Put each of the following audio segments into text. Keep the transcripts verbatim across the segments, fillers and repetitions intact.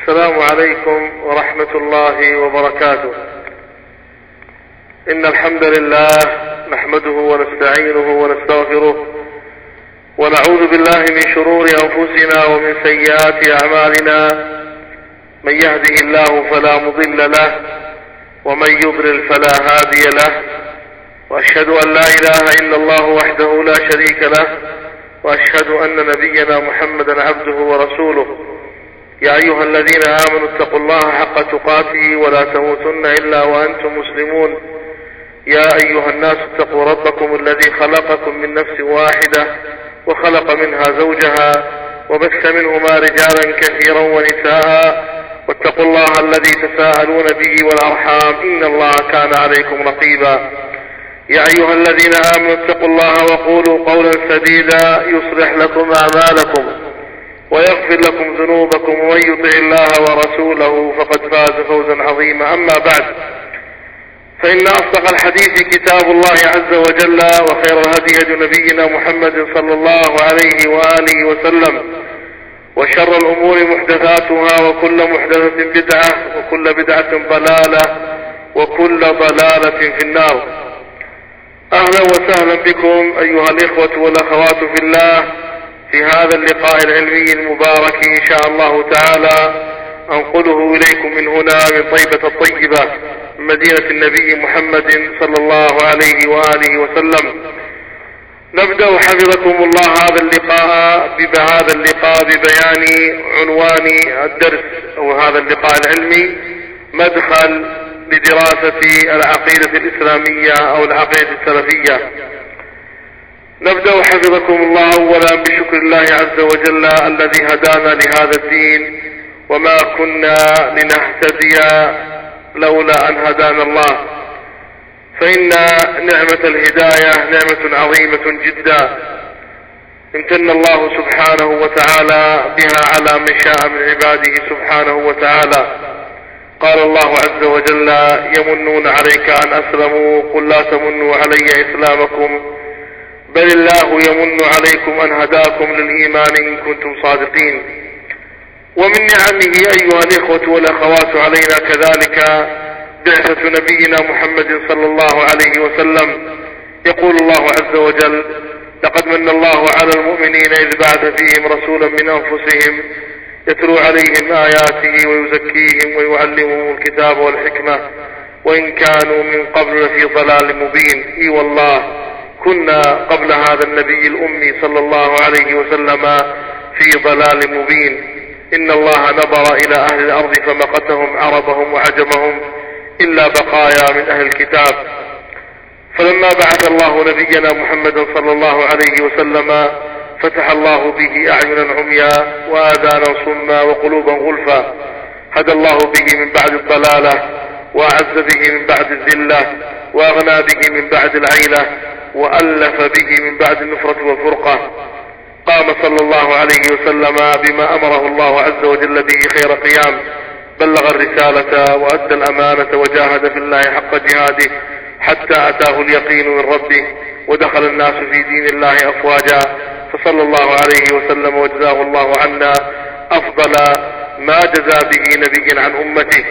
السلام عليكم ورحمة الله وبركاته. إن الحمد لله نحمده ونستعينه ونستغفره ونعوذ بالله من شرور أنفسنا ومن سيئات أعمالنا، من يهده الله فلا مضل له ومن يضلل فلا هادي له، وأشهد أن لا إله إلا الله وحده لا شريك له، وأشهد أن نبينا محمدا عبده ورسوله. يا أيها الذين آمنوا اتقوا الله حق تقاته ولا تموتن إلا وأنتم مسلمون. يا أيها الناس اتقوا ربكم الذي خلقكم من نفس واحدة وخلق منها زوجها وبث منهما رجالا كثيرا ونساء، واتقوا الله الذي تساءلون به والأرحام إن الله كان عليكم رقيبا. يا أيها الذين آمنوا اتقوا الله وقولوا قولا سديدا يصلح لكم أعمالكم ويغفر لكم ذنوبكم، ومن يطع الله ورسوله فقد فاز فوزا عظيما. أما بعد، فإن أصدق الحديث كتاب الله عز وجل، وخير الهدي هدي نبينا محمد صلى الله عليه وآله وسلم، وشر الأمور محدثاتها، وكل محدثة بدعة، وكل بدعة ضلالة، وكل ضلالة في النار. أهلا وسهلا بكم أيها الإخوة والأخوات في الله في هذا اللقاء العلمي المبارك إن شاء الله تعالى، أنقله إليكم من هنا من طيبة الطيبة مدينة النبي محمد صلى الله عليه وآله وسلم. نبدأ حفظكم الله هذا اللقاء بهذا اللقاء ببيان عنوان الدرس أو هذا اللقاء العلمي: مدخل لدراسة العقيدة الإسلامية أو العقيدة السلفية. نبدأ حفظكم الله أولا بشكر الله عز وجل الذي هدانا لهذا الدين، وما كنا لنهتدي لولا أن هدانا الله، فإن نعمة الهداية نعمة عظيمة جدا امتن الله سبحانه وتعالى بها على من شاء من عباده سبحانه وتعالى. قال الله عز وجل: يمنون عليك أن أسلموا قل لا تمنوا علي إسلامكم بل الله يمن عليكم أن هداكم للإيمان إن كنتم صادقين. ومن نعمه أيها الإخوة والأخوات علينا كذلك بعثة نبينا محمد صلى الله عليه وسلم. يقول الله عز وجل: لقد من الله على المؤمنين إذ بعث فيهم رسولا من أنفسهم يتلو عليهم آياته ويزكيهم ويعلمهم الكتاب والحكمة وإن كانوا من قبل لفي ضلال مبين. إي والله كنا قبل هذا النبي الأمي صلى الله عليه وسلم في ضلال مبين. إن الله نظر إلى أهل الأرض فمقتهم عربهم وعجمهم إلا بقايا من أهل الكتاب. فلما بعث الله نبينا محمد صلى الله عليه وسلم فتح الله به أعينا عميا وآذانا صما وقلوبا غلفا، هدى الله به من بعد الضلالة، وأعز به من بعد الذلة، وأغنى به من بعد العيلة، وألف به من بعد النفرة والفرقة. قام صلى الله عليه وسلم بما أمره الله عز وجل به خير قيام، بلغ الرسالة وأدى الأمانة وجاهد في الله حق جهاده حتى أتاه اليقين من ربه، ودخل الناس في دين الله أفواجا. فصلى الله عليه وسلم وجزاه الله عنا أفضل ما جزى به نبي عن أمته.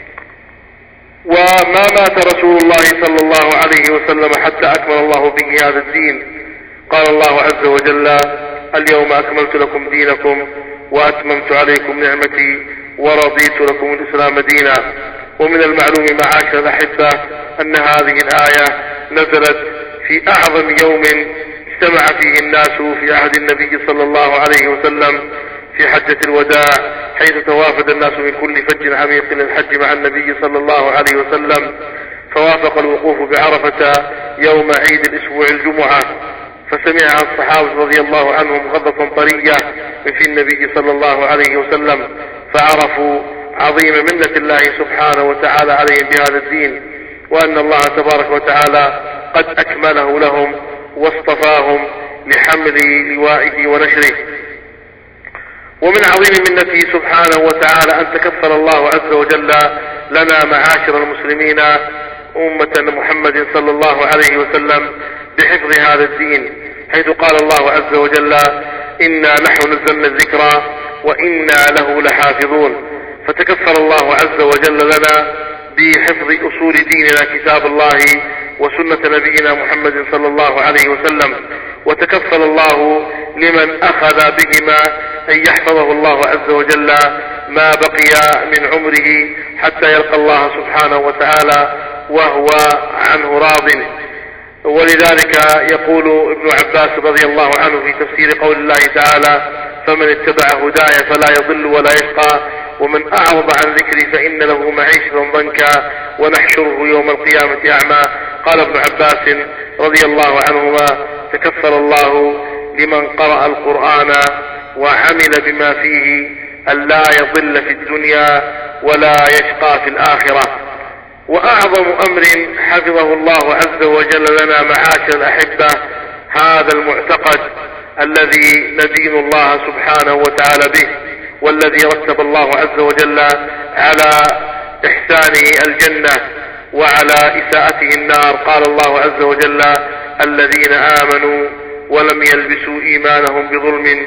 وما مات رسول الله صلى الله عليه وسلم حتى أكمل الله به هذا الدين. قال الله عز وجل: اليوم أكملت لكم دينكم وأتممت عليكم نعمتي ورضيت لكم الإسلام دينا. ومن المعلوم معاشر الأحبة أن هذه الآية نزلت في أعظم يوم اجتمع فيه الناس في عهد النبي صلى الله عليه وسلم في حجة الوداع، حيث توافد الناس من كل فج عميق للحج مع النبي صلى الله عليه وسلم. فوافق الوقوف بعرفة يوم عيد الأسبوع الجمعة، فسمع الصحابة رضي الله عنهم غضة طرية من في النبي صلى الله عليه وسلم، فعرفوا عظيم منة الله سبحانه وتعالى عليهم بهذا الدين، وأن الله تبارك وتعالى قد أكمله لهم واصطفاهم لحمل لوائه ونشره. ومن عظيم منته سبحانه وتعالى أن تكفل الله عز وجل لنا معاشر المسلمين أمة محمد صلى الله عليه وسلم بحفظ هذا الدين، حيث قال الله عز وجل: إنا نحن نزلنا الذكر وإنا له لحافظون. فتكفل الله عز وجل لنا بحفظ أصول ديننا كتاب الله وسنة نبينا محمد صلى الله عليه وسلم، وتكفل الله لمن أخذ بهما أن يحفظه الله عز وجل ما بقي من عمره حتى يلقى الله سبحانه وتعالى وهو عنه راض. ولذلك يقول ابن عباس رضي الله عنه في تفسير قول الله تعالى: فمن اتبع هداي فلا يضل ولا يشقى ومن أعرض عن ذكري فإن له معيشة ضنكا ونحشره يوم القيامة أعمى. قال ابن عباس رضي الله عنهما: تكفل الله لمن قرأ القرآن وعمل بما فيه أن لا يضل في الدنيا ولا يشقى في الآخرة. وأعظم أمر حفظه الله عز وجل لنا معاشر الأحبة هذا المعتقد الذي ندين الله سبحانه وتعالى به، والذي رتب الله عز وجل على إحسانه الجنة وعلى إساءته النار. قال الله عز وجل: الذين آمنوا ولم يلبسوا إيمانهم بظلم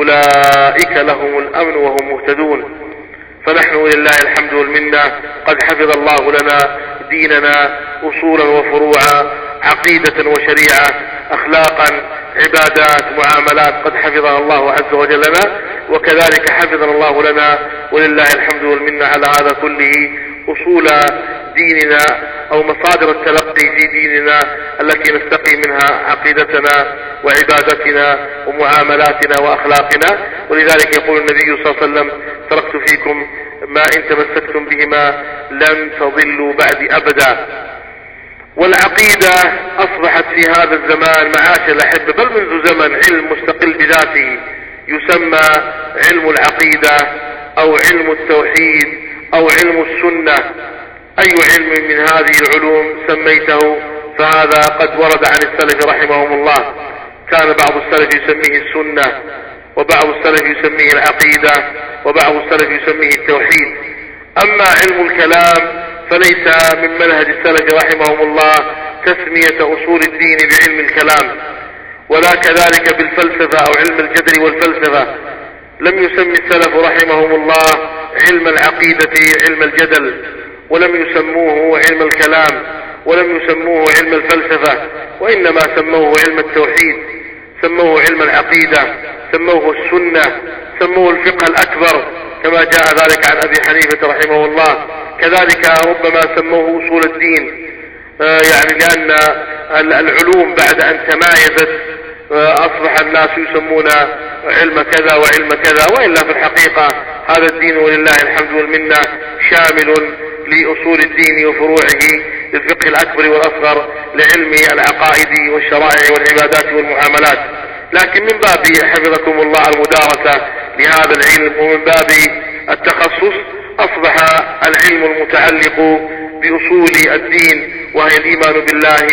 أولئك لهم الأمن وهم مهتدون. فنحن لله الحمد والمنة قد حفظ الله لنا ديننا أصولا وفروعا، عقيدة وشريعة، أخلاقا، عبادات، معاملات، قد حفظها الله عز وجل لنا، وكذلك حفظنا الله لنا ولله الحمد والمنة على هذا كله أصول ديننا أو مصادر التلقي في ديننا التي نستقي منها عقيدتنا وعبادتنا ومعاملاتنا وأخلاقنا. ولذلك يقول النبي صلى الله عليه وسلم: تركت فيكم ما إن تمسكتم بهما لن تضلوا بعد أبدا. والعقيدة أصبحت في هذا الزمان معاشر الأحبة بل منذ زمن علم مستقل بذاته يسمى علم العقيدة أو علم التوحيد أو علم السنة. أي علم من هذه العلوم سميته فهذا قد ورد عن السلف رحمهم الله. كان بعض السلف يسميه السنة، وبعض السلف يسميه العقيدة، وبعض السلف يسميه التوحيد. أما علم الكلام فليس من منهج السلف رحمهم الله تسمية أصول الدين بعلم الكلام، ولا كذلك بالفلسفة أو علم الجدل والفلسفة. لم يسمي السلف رحمهم الله علم العقيدة علم الجدل، ولم يسموه علم الكلام، ولم يسموه علم الفلسفة، وإنما سموه علم التوحيد، سموه علم العقيدة، سموه السنة، سموه الفقه الأكبر كما جاء ذلك عن أبي حنيفة رحمه الله. كذلك ربما سموه أصول الدين، آه يعني لأن العلوم بعد أن تمايزت آه أصبح الناس يسمون علم كذا وعلم كذا، وإلا في الحقيقة هذا الدين ولله الحمد والمنة شامل لأصول الدين وفروعه، للفقه الأكبر والأصغر، لعلم العقائد والشرائع والعبادات والمعاملات. لكن من باب حفظكم الله المدارسة لهذا العلم ومن باب التخصص أصبح العلم المتعلق بأصول الدين، وهي الإيمان بالله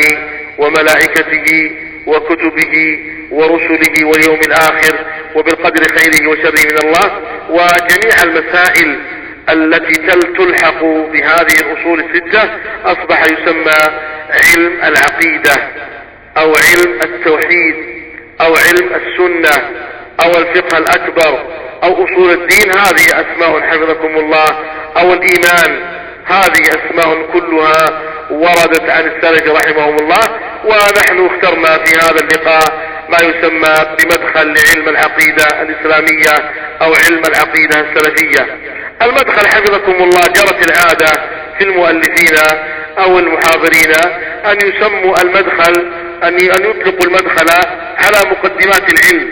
وملائكته وكتبه ورسله واليوم الآخر وبالقدر خيره وشره من الله، وجميع المسائل التي تلحق بهذه الأصول الستة أصبح يسمى علم العقيدة أو علم التوحيد أو علم السنة أو الفقه الأكبر أو أصول الدين. هذه أسماء حفظكم الله، أو الإيمان، هذه أسماء كلها وردت عن السلف رحمهم الله. ونحن اخترنا في هذا اللقاء ما يسمى بمدخل لعلم العقيدة الإسلامية أو علم العقيدة السلفية. المدخل حفظكم الله جرت العادة في المؤلفين أو المحاضرين أن يسموا المدخل أن يطلقوا المدخل على مقدمات العلم،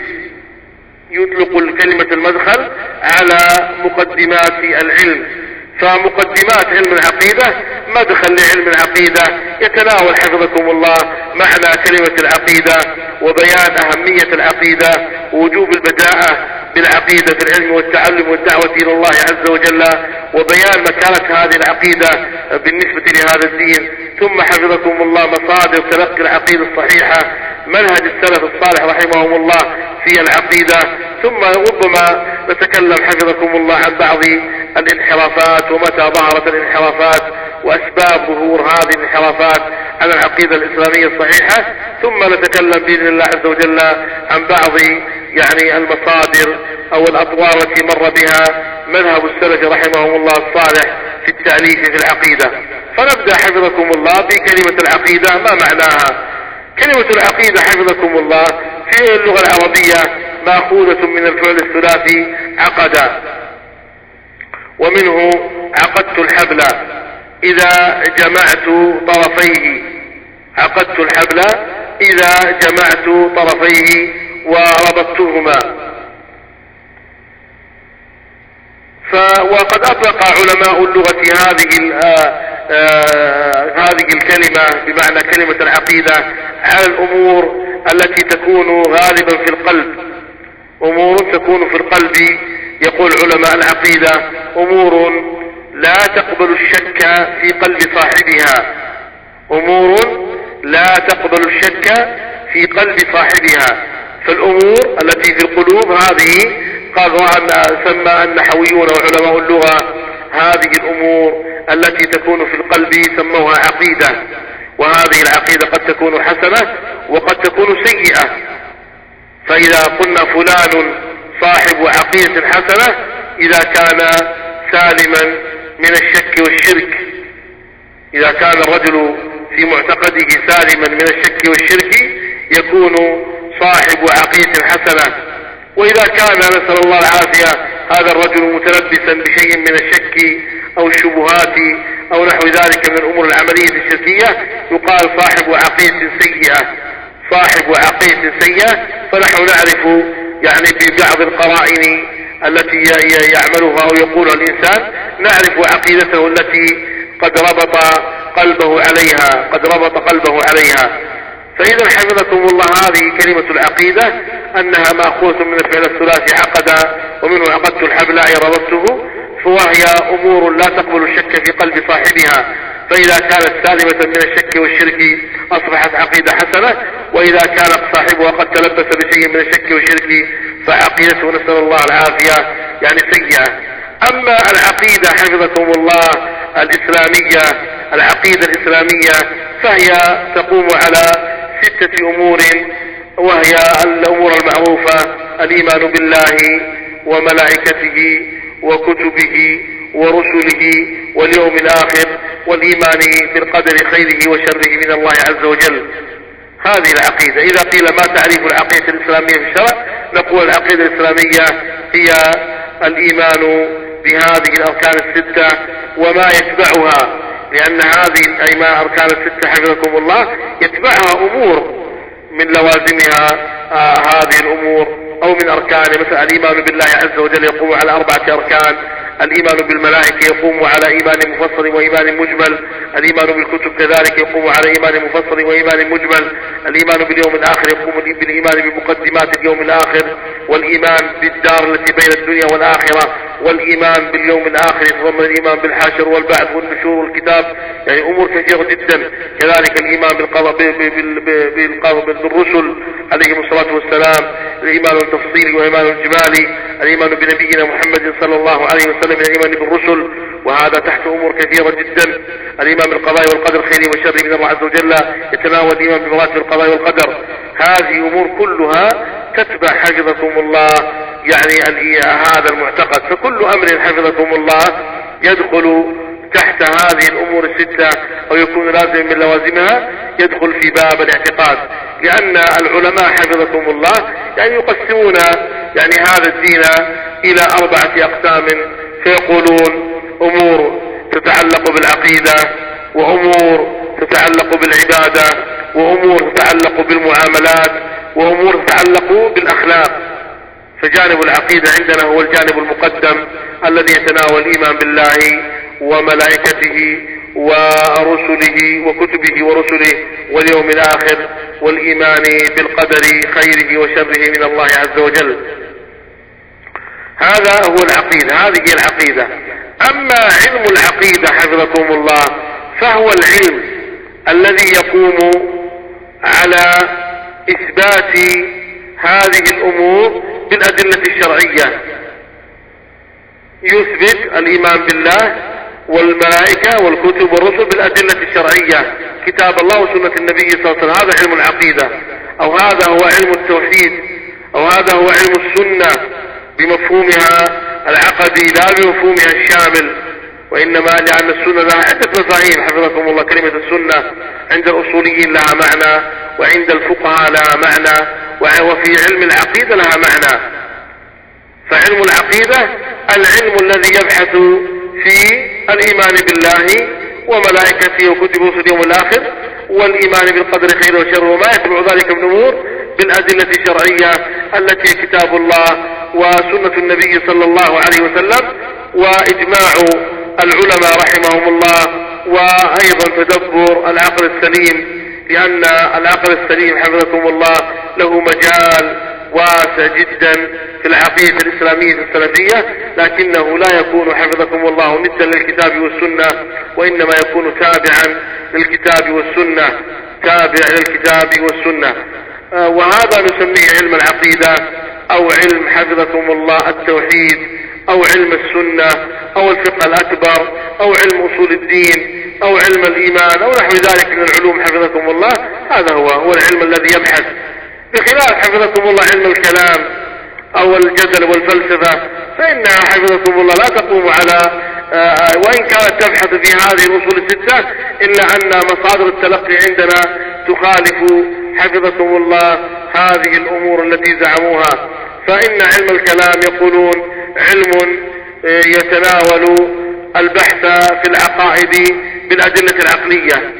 يطلق كلمة المدخل على مقدمات العلم. فمقدمات علم العقيدة مدخل لعلم العقيدة يتناول حفظكم الله معنى كلمة العقيدة وبيان أهمية العقيدة ووجوب البداءة بالعقيدة في العلم والتعلم والدعوة إلى الله عز وجل، وبيان مكانة هذه العقيدة بالنسبة لهذا الدين. ثم حفظكم الله مصادر تلقي العقيدة الصحيحة، منهج السلف الصالح رحمهم الله في العقيدة. ثم ربما نتكلم حفظكم الله عن بعض الانحرافات ومتى ظهرت الانحرافات وأسباب ظهور هذه الانحرافات عن العقيدة الإسلامية الصحيحة. ثم نتكلم بإذن الله عز وجل عن بعض يعني المصادر أو الأطوار التي مر بها مذهب السلف رحمهم الله الصالح في التأليف في العقيدة. فنبدأ حفظكم الله بكلمة العقيدة ما معناها. كلمة العقيدة حفظكم الله في اللغة العربية مأخوذة من الفعل الثلاثي عقد، ومنه عقدت الحبل إذا جمعت طرفيه، عقدت الحبل إذا جمعت طرفيه وربطتهما. وقد أطلق علماء اللغة هذه آه هذه الكلمة بمعنى كلمة العقيدة على الأمور التي تكون غالبا في القلب. أمور تكون في القلب، يقول علماء العقيدة أمور لا تقبل الشك في قلب صاحبها، أمور لا تقبل الشك في قلب صاحبها. فالأمور التي في القلوب هذه قالوا أن سمى النحويون وعلماء اللغة هذه الأمور التي تكون في القلب سموها عقيدة. وهذه العقيدة قد تكون حسنة وقد تكون سيئة. فإذا قلنا فلان صاحب عقيدة حسنة إذا كان سالما من الشك والشرك، إذا كان الرجل في معتقده سالما من الشك والشرك يكون صاحب عقيدة حسنة. وإذا كان نسأل الله العافية هذا الرجل متلبسا بشيء من الشك أو الشبهات أو نحو ذلك من الأمور العملية الشركية يقال صاحب عقيدة سيئة، صاحب عقيدة سيئة. فنحن نعرف يعني ببعض القرائن التي يعملها أو يقولها الإنسان نعرف عقيدته التي قد ربط قلبه عليها، قد ربط قلبه عليها. فإذا حفظكم الله هذه كلمة العقيدة أنها مأخوذة من الفعل الثلاثي عقد، ومنه عقدت الحبل أي ربطته. فوهي أمور لا تقبل الشك في قلب صاحبها، فإذا كانت سالمة من الشك والشرك أصبحت عقيدة حسنة، وإذا كان صاحبها قد تلبس بشيء من الشك والشرك فعقيدته نسأل الله العافية يعني سيئة. أما العقيدة حفظكم الله الإسلامية، العقيدة الإسلامية فهي تقوم على ستة أمور، وهي الأمور المعروفة: الإيمان بالله وملائكته وكتبه ورسله واليوم الآخر، والإيمان بالقدر خيره وشره من الله عز وجل. هذه العقيدة. إذا قيل ما تعريف العقيدة الإسلامية في الشرع نقول العقيدة الإسلامية هي الإيمان بهذه الأركان الستة وما يتبعها، لأن هذه الأيمان أركان الستة حفظكم الله يتبعها أمور من لوازمها آه هذه الأمور أو من أركان، مثلا الإيمان بالله عز وجل يقوم على أربعة أركان: الإيمان بالملائكة يقوم على إيمان مفصل وإيمان مجمل، الإيمان بالكتب كذلك يقوم على إيمان مفصل وإيمان مجمل، الإيمان باليوم الآخر يقوم بالإيمان بمقدمات اليوم الآخر، والإيمان بالدار التي بين الدنيا والآخرة، والإيمان باليوم الآخر يتضمن الإيمان بالحشر والبعث والنشور والكتاب، يعني أمور كثيرة جدا. كذلك الإيمان بالقضاء بالرسل عليهم الصلاة والسلام، الإيمان التفصيلي وإيمان الجمالي، الإيمان بنبينا محمد صلى الله عليه وسلم من الإيمان بالرسل، وهذا تحت أمور كثيرة جدا. الإيمان بالقضاء والقدر خيره وشره من الله عز وجل يتناول الإيمان بمراتب القضاء والقدر. هذه أمور كلها تتبع حفظكم الله يعني هذا المعتقد. فكل أمر حفظكم الله يدخل تحت هذه الأمور الستة أو يكون لازم من لوازمها يدخل في باب الاعتقاد، لأن العلماء حفظكم الله يعني يقسمون يعني هذا الدين إلى أربعة أقسام، فيقولون أمور تتعلق بالعقيدة، وأمور تتعلق بالعبادة، وأمور تتعلق بالمعاملات، وأمور تتعلق بالأخلاق. فجانب العقيدة عندنا هو الجانب المقدم الذي يتناول الإيمان بالله وملائكته ورسله وكتبه ورسله واليوم الآخر، والإيمان بالقدر خيره وشره من الله عز وجل. هذا هو العقيدة، هذه هي العقيدة. أما علم العقيدة حفظكم الله فهو العلم الذي يقوم على إثبات هذه الأمور بالأدلة الشرعية، يثبت الإيمان بالله والملائكة والكتب والرسل بالأدلة الشرعية، كتاب الله وسنة النبي صلى الله عليه وسلم. هذا علم العقيدة، أو هذا هو علم التوحيد، أو هذا هو علم السنة بمفهومها العقدي لا بمفهومها الشامل، وإنما لأن السنة لها عدة مفاهيم حفظكم الله. كلمة السنة عند الأصوليين لها معنى، وعند الفقهاء لها معنى، وفي علم العقيدة لها معنى. فعلم العقيدة العلم الذي يبحث في الإيمان بالله وملائكته وكتبه ورسله واليوم الآخر، والإيمان بالقدر خير وشر، وما يتبع ذلك من أمور بالأدلة الشرعية التي كتاب الله وسنة النبي صلى الله عليه وسلم وإجماع العلماء رحمهم الله، وأيضا تدبر العقل السليم، لأن العقل السليم حفظكم الله له مجال واسع جدا في العقيدة الإسلامية السلفية، لكنه لا يكون حفظكم الله ندا للكتاب والسنة، وإنما يكون تابعا للكتاب والسنة، تابع للكتاب والسنة. آه وهذا نسميه علم العقيدة، أو علم حفظكم الله التوحيد، أو علم السنة، أو الفقه الأكبر، أو علم أصول الدين، أو علم الإيمان، أو نحو ذلك من العلوم حفظكم الله. هذا هو هو العلم الذي يبحث، بخلاف حفظكم الله علم الكلام أو الجدل والفلسفة، فإنها حفظكم الله لا تقوم على آه وإن كانت تبحث في هذه الأصول الستة، إلا أن مصادر التلقي عندنا تخالف حفظكم الله هذه الأمور التي زعموها. فإن علم الكلام يقولون علم يتناول البحث في العقائد بالأدلة العقلية،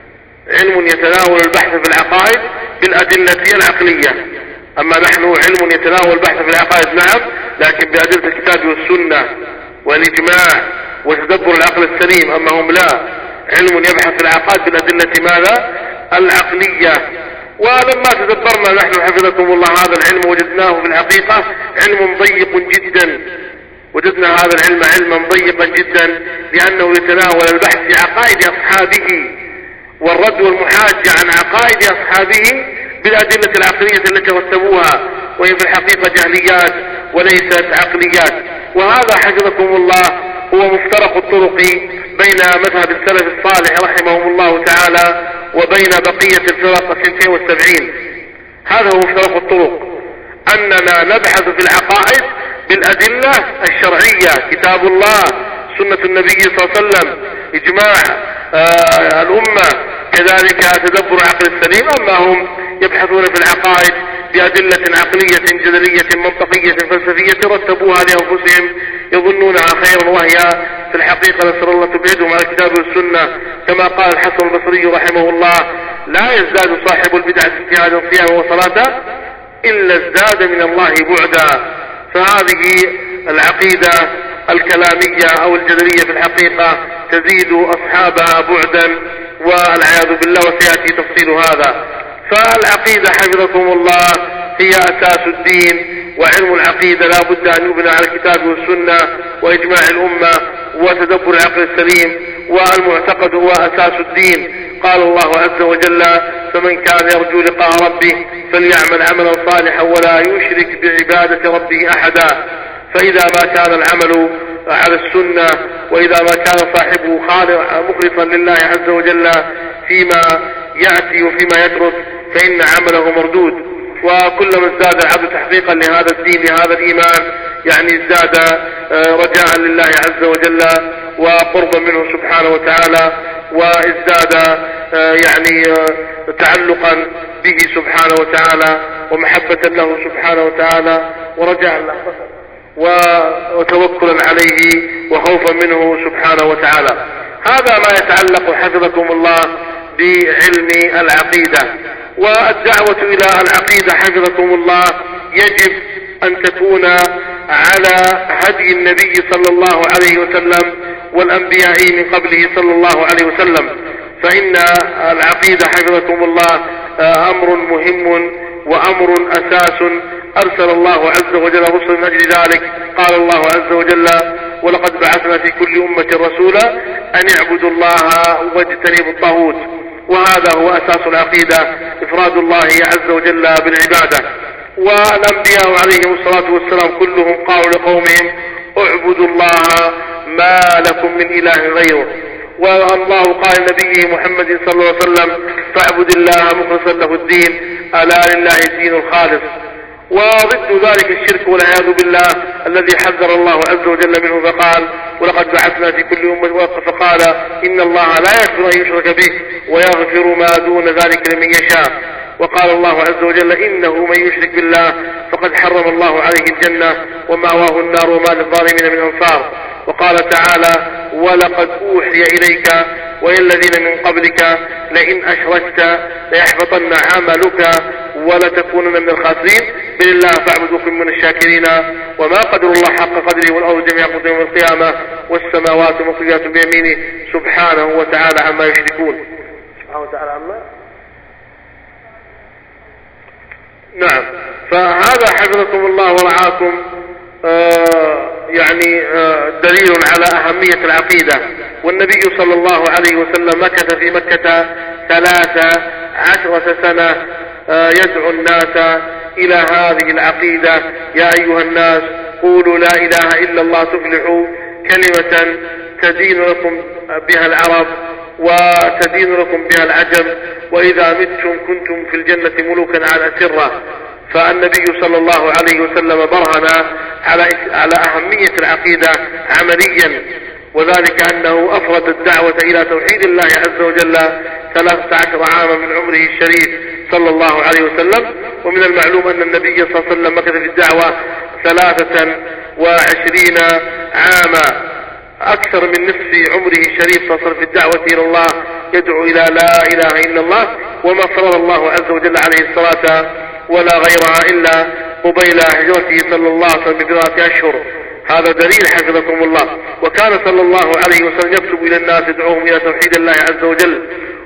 علم يتناول البحث في العقائد بالأدلة العقلية. أما نحن علم يتناول البحث في العقائد نعم، لكن بأدلة الكتاب والسنة والإجماع وتدبر العقل السليم. أما هم لا، علم يبحث في العقائد بالأدلة ماذا؟ العقلية. ولما تدبرنا نحن حفظكم الله هذا العلم وجدناه في الحقيقة علم ضيق جدا، وجدنا هذا العلم علما ضيقا جدا، لأنه يتناول البحث في عقائد أصحابه والرد والمحاجة عن عقائد أصحابه بالأدلة العقلية التي رتبوها، وهي في الحقيقة جهليات وليست عقليات. وهذا حفظكم الله هو مفترق الطرق بين مذهب السلف الصالح رحمهم الله تعالى وبين بقية الفرق الثنتين والسبعين. هذا هو مفترق الطرق، أننا نبحث في العقائد بالأدلة الشرعية، كتاب الله، سنة النبي صلى الله عليه وسلم، إجماع آه الأمة، كذلك تدبر العقل السليم. أما هم يبحثون في العقائد بأدلة عقلية جدلية منطقية فلسفية رتبوها لأنفسهم يظنونها خيرا، وهي في الحقيقة نسأل الله تبعدهم على الكتاب والسنة. كما قال الحسن البصري رحمه الله: لا يزداد صاحب البدع اجتهادا صياما وصلاة إلا ازداد من الله بعدا. فهذه العقيدة الكلامية أو الجدلية في الحقيقة تزيد أصحابها بعدا والعياذ بالله، وسيأتي تفصيل هذا. فالعقيدة حفظكم الله هي أساس الدين، وعلم العقيدة لا بد أن يبنى على الكتاب والسنة وإجماع الأمة وتدبر العقل السليم، والمعتقد هو أساس الدين. قال الله عز وجل: فمن كان يرجو لقاء ربه فليعمل عملا صالحا ولا يشرك بعبادة ربه أحدا. فإذا ما كان العمل على السنة، وإذا ما كان صاحبه مخلصا لله عز وجل فيما يأتي وفيما يترك، فإن عمله مردود. وكلما ازداد العبد تحقيقا لهذا الدين لهذا الإيمان، يعني ازداد رجاء لله عز وجل وقربا منه سبحانه وتعالى، وازداد يعني تعلقا به سبحانه وتعالى ومحبة له سبحانه وتعالى ورجاء له وتوكلا عليه وخوفا منه سبحانه وتعالى. هذا ما يتعلق حفظكم الله بعلم العقيدة. والدعوة إلى العقيدة حفظكم الله يجب أن تكون على هدي النبي صلى الله عليه وسلم والأنبياء من قبله صلى الله عليه وسلم. فإن العقيدة حفظكم الله أمر مهم وأمر أساس أرسل الله عز وجل رسلا من أجل ذلك. قال الله عز وجل: ولقد بعثنا في كل أمة رسولا أن اعبدوا الله واجتنبوا الطاغوت. وهذا هو أساس العقيدة، إفراد الله عز وجل بالعبادة. والأنبياء عليهم الصلاة والسلام كلهم قالوا لقومهم: اعبدوا الله ما لكم من إله غيره. والله قال لنبيه محمد صلى الله عليه وسلم: فاعبد الله مخلصا له الدين، ألا لله الدين الخالص. وضد ذلك الشرك والعياذ بالله الذي حذر الله عز وجل منه فقال ولقد بعثنا في كل أمة فقال إن الله لا يغفر أن يشرك به ويغفر ما دون ذلك لمن يشاء. وقال الله عز وجل إنه من يشرك بالله فقد حرم الله عليه الجنة ومأواه النار وما للظالمين من أنصار. وقال تعالى ولقد أوحي إليك وإلى الذين من قبلك لئن أشركت ليحبطن عملك ولتكونن من الخاسرين بل الله فاعبد وكن من الشاكرين. وما قدر الله حق قدره والأرض جميعا قدر يوم القيامة والسماوات مطويات بيمينه سبحانه وتعالى عما يشركون. سبحانه وتعالى عما نعم. فهذا حفظكم الله ورعاكم آه يعني آه دليل على أهمية العقيدة. والنبي صلى الله عليه وسلم مكث في مكة ثلاث عشرة سنة آه يدعو الناس إلى هذه العقيدة. يا أيها الناس قولوا لا إله إلا الله تفلحوا كلمة تدين لكم بها العرب وتدين لكم بها العجم وإذا متم كنتم في الجنة ملوكا على سرة. فالنبي صلى الله عليه وسلم برهن على على أهمية العقيدة عمليا، وذلك أنه أفرد الدعوة إلى توحيد الله عز وجل ثلاثة عشر عاما من عمره الشريف صلى الله عليه وسلم. ومن المعلوم أن النبي صلى الله عليه وسلم مكث في الدعوة ثلاثة وعشرين عاما، أكثر من نصف عمره الشريف صلى الله عليه وسلم في الدعوة إلى الله يدعو إلى لا إله إلا الله، وما فرض الله عز وجل عليه الصلاة ولا غيرها إلا قبيل هجرته صلى الله عليه وسلم ببضعة أشهر. هذا دليل حفظكم الله. وكان صلى الله عليه وسلم يكتب إلى الناس يدعوهم إلى توحيد الله عز وجل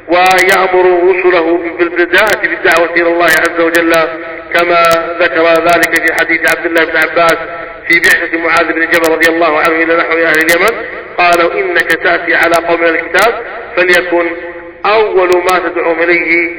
ويأمر رسله بالبداءة بالدعوة إلى الله عز وجل، كما ذكر ذلك في حديث عبد الله بن عباس في بعثة معاذ بن جبل رضي الله عنه إلى نحو أهل اليمن قالوا إنك تأتي على قوم من الكتاب فليكن أول ما تدعوهم إليه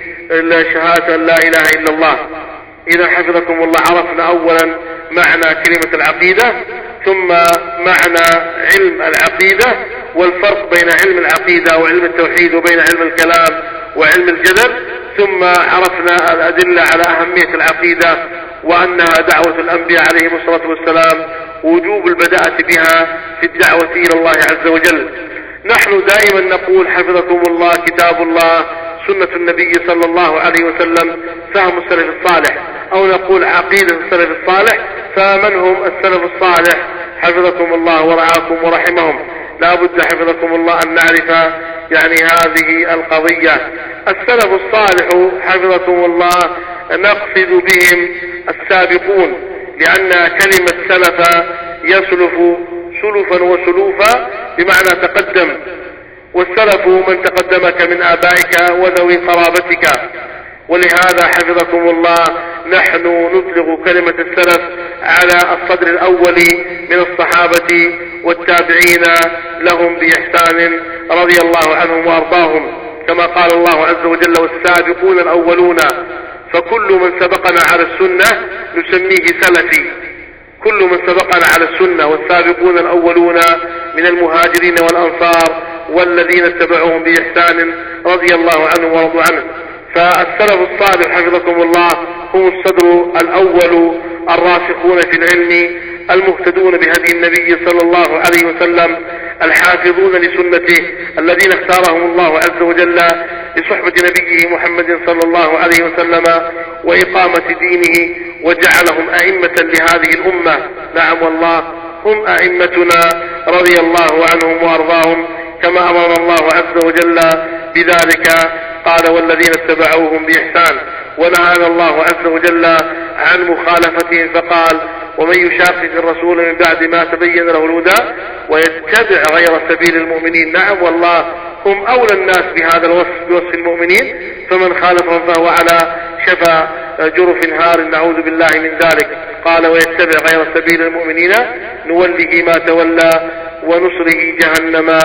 شهادة لا إله إلا الله. إذا حفظكم الله عرفنا أولا معنى كلمة العقيدة، ثم معنى علم العقيدة والفرق بين علم العقيدة وعلم التوحيد وبين علم الكلام وعلم الجدل، ثم عرفنا الأدلة على أهمية العقيدة وأنها دعوة الأنبياء عليهم الصلاة والسلام، وجوب البداءة بها في الدعوة إلى الله عز وجل. نحن دائما نقول حفظكم الله كتاب الله سنة النبي صلى الله عليه وسلم فهم السلف الصالح، أو نقول عقيدة السلف الصالح. فمن هم السلف الصالح حفظكم الله ورعاكم ورحمهم؟ لا بد حفظكم الله أن نعرف يعني هذه القضية. السلف الصالح حفظكم الله نقصد بهم السابقون، لأن كلمة سلف يسلف سلفا وسلوفا بمعنى تقدم، والسلف من تقدمك من آبائك وذوي قرابتك. ولهذا حفظكم الله نحن نطلق كلمة السلف على الصدر الأول من الصحابة والتابعين لهم بإحسان رضي الله عنهم وأرضاهم، كما قال الله عز وجل والسابقون الأولون. فكل من سبقنا على السنة نسميه سلفي، كل من سبقنا على السنة والسابقون الأولون من المهاجرين والأنصار والذين اتبعوهم بإحسان رضي الله عنهم ورضوا عنه. فالسلف الصالح حفظكم الله هم الصدر الأول الراسخون في العلم المهتدون بهدي النبي صلى الله عليه وسلم الحافظون لسنته الذين اختارهم الله عز وجل لصحبة نبيه محمد صلى الله عليه وسلم وإقامة دينه وجعلهم أئمة لهذه الأمة. نعم والله هم أئمتنا رضي الله عنهم وأرضاهم، كما أمرنا الله عز وجل بذلك قال والذين اتبعوهم بإحسان. ونهانا الله عز وجل عن مخالفتهم فقال ومن يشاقق الرسول من بعد ما تبين له الهدى ويتبع غير سبيل المؤمنين. نعم والله هم أولى الناس بهذا الوصف بوصف المؤمنين، فمن خالفهم فهو على شفا جرف نهار نعوذ بالله من ذلك. قال ويتبع غير سبيل المؤمنين نوله ما تولى ونصره جهنم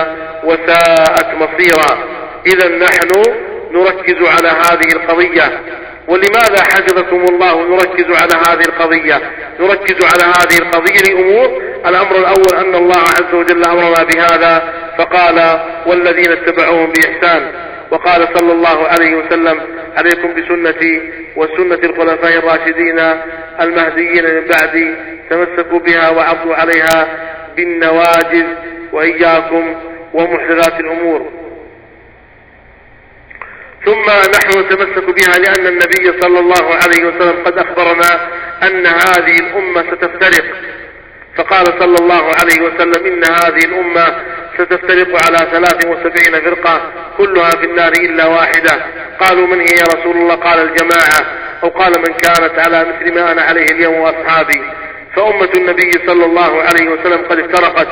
وساءت مصيرا. إذا نحن نركز على هذه القضية. ولماذا حفظكم الله نركز على هذه القضية؟ نركز على هذه القضية لأمور. الأمر الأول أن الله عز وجل أمرنا بهذا فقال والذين اتبعوهم بإحسان، وقال صلى الله عليه وسلم: عليكم بسنتي وسنة الخلفاء الراشدين المهديين من بعدي، تمسكوا بها وعضوا عليها بالنواجذ، وإياكم ومحدثات الأمور. ثم نحن نتمسك بها لأن النبي صلى الله عليه وسلم قد أخبرنا أن هذه الأمة ستفترق، فقال صلى الله عليه وسلم: إن هذه الأمة ستفترق على ثلاث وسبعين فرقة كلها في النار إلا واحدة. قالوا: من هي يا رسول الله؟ قال: الجماعة، أو قال: من كانت على مثل ما أنا عليه اليوم وأصحابي. فأمة النبي صلى الله عليه وسلم قد افترقت،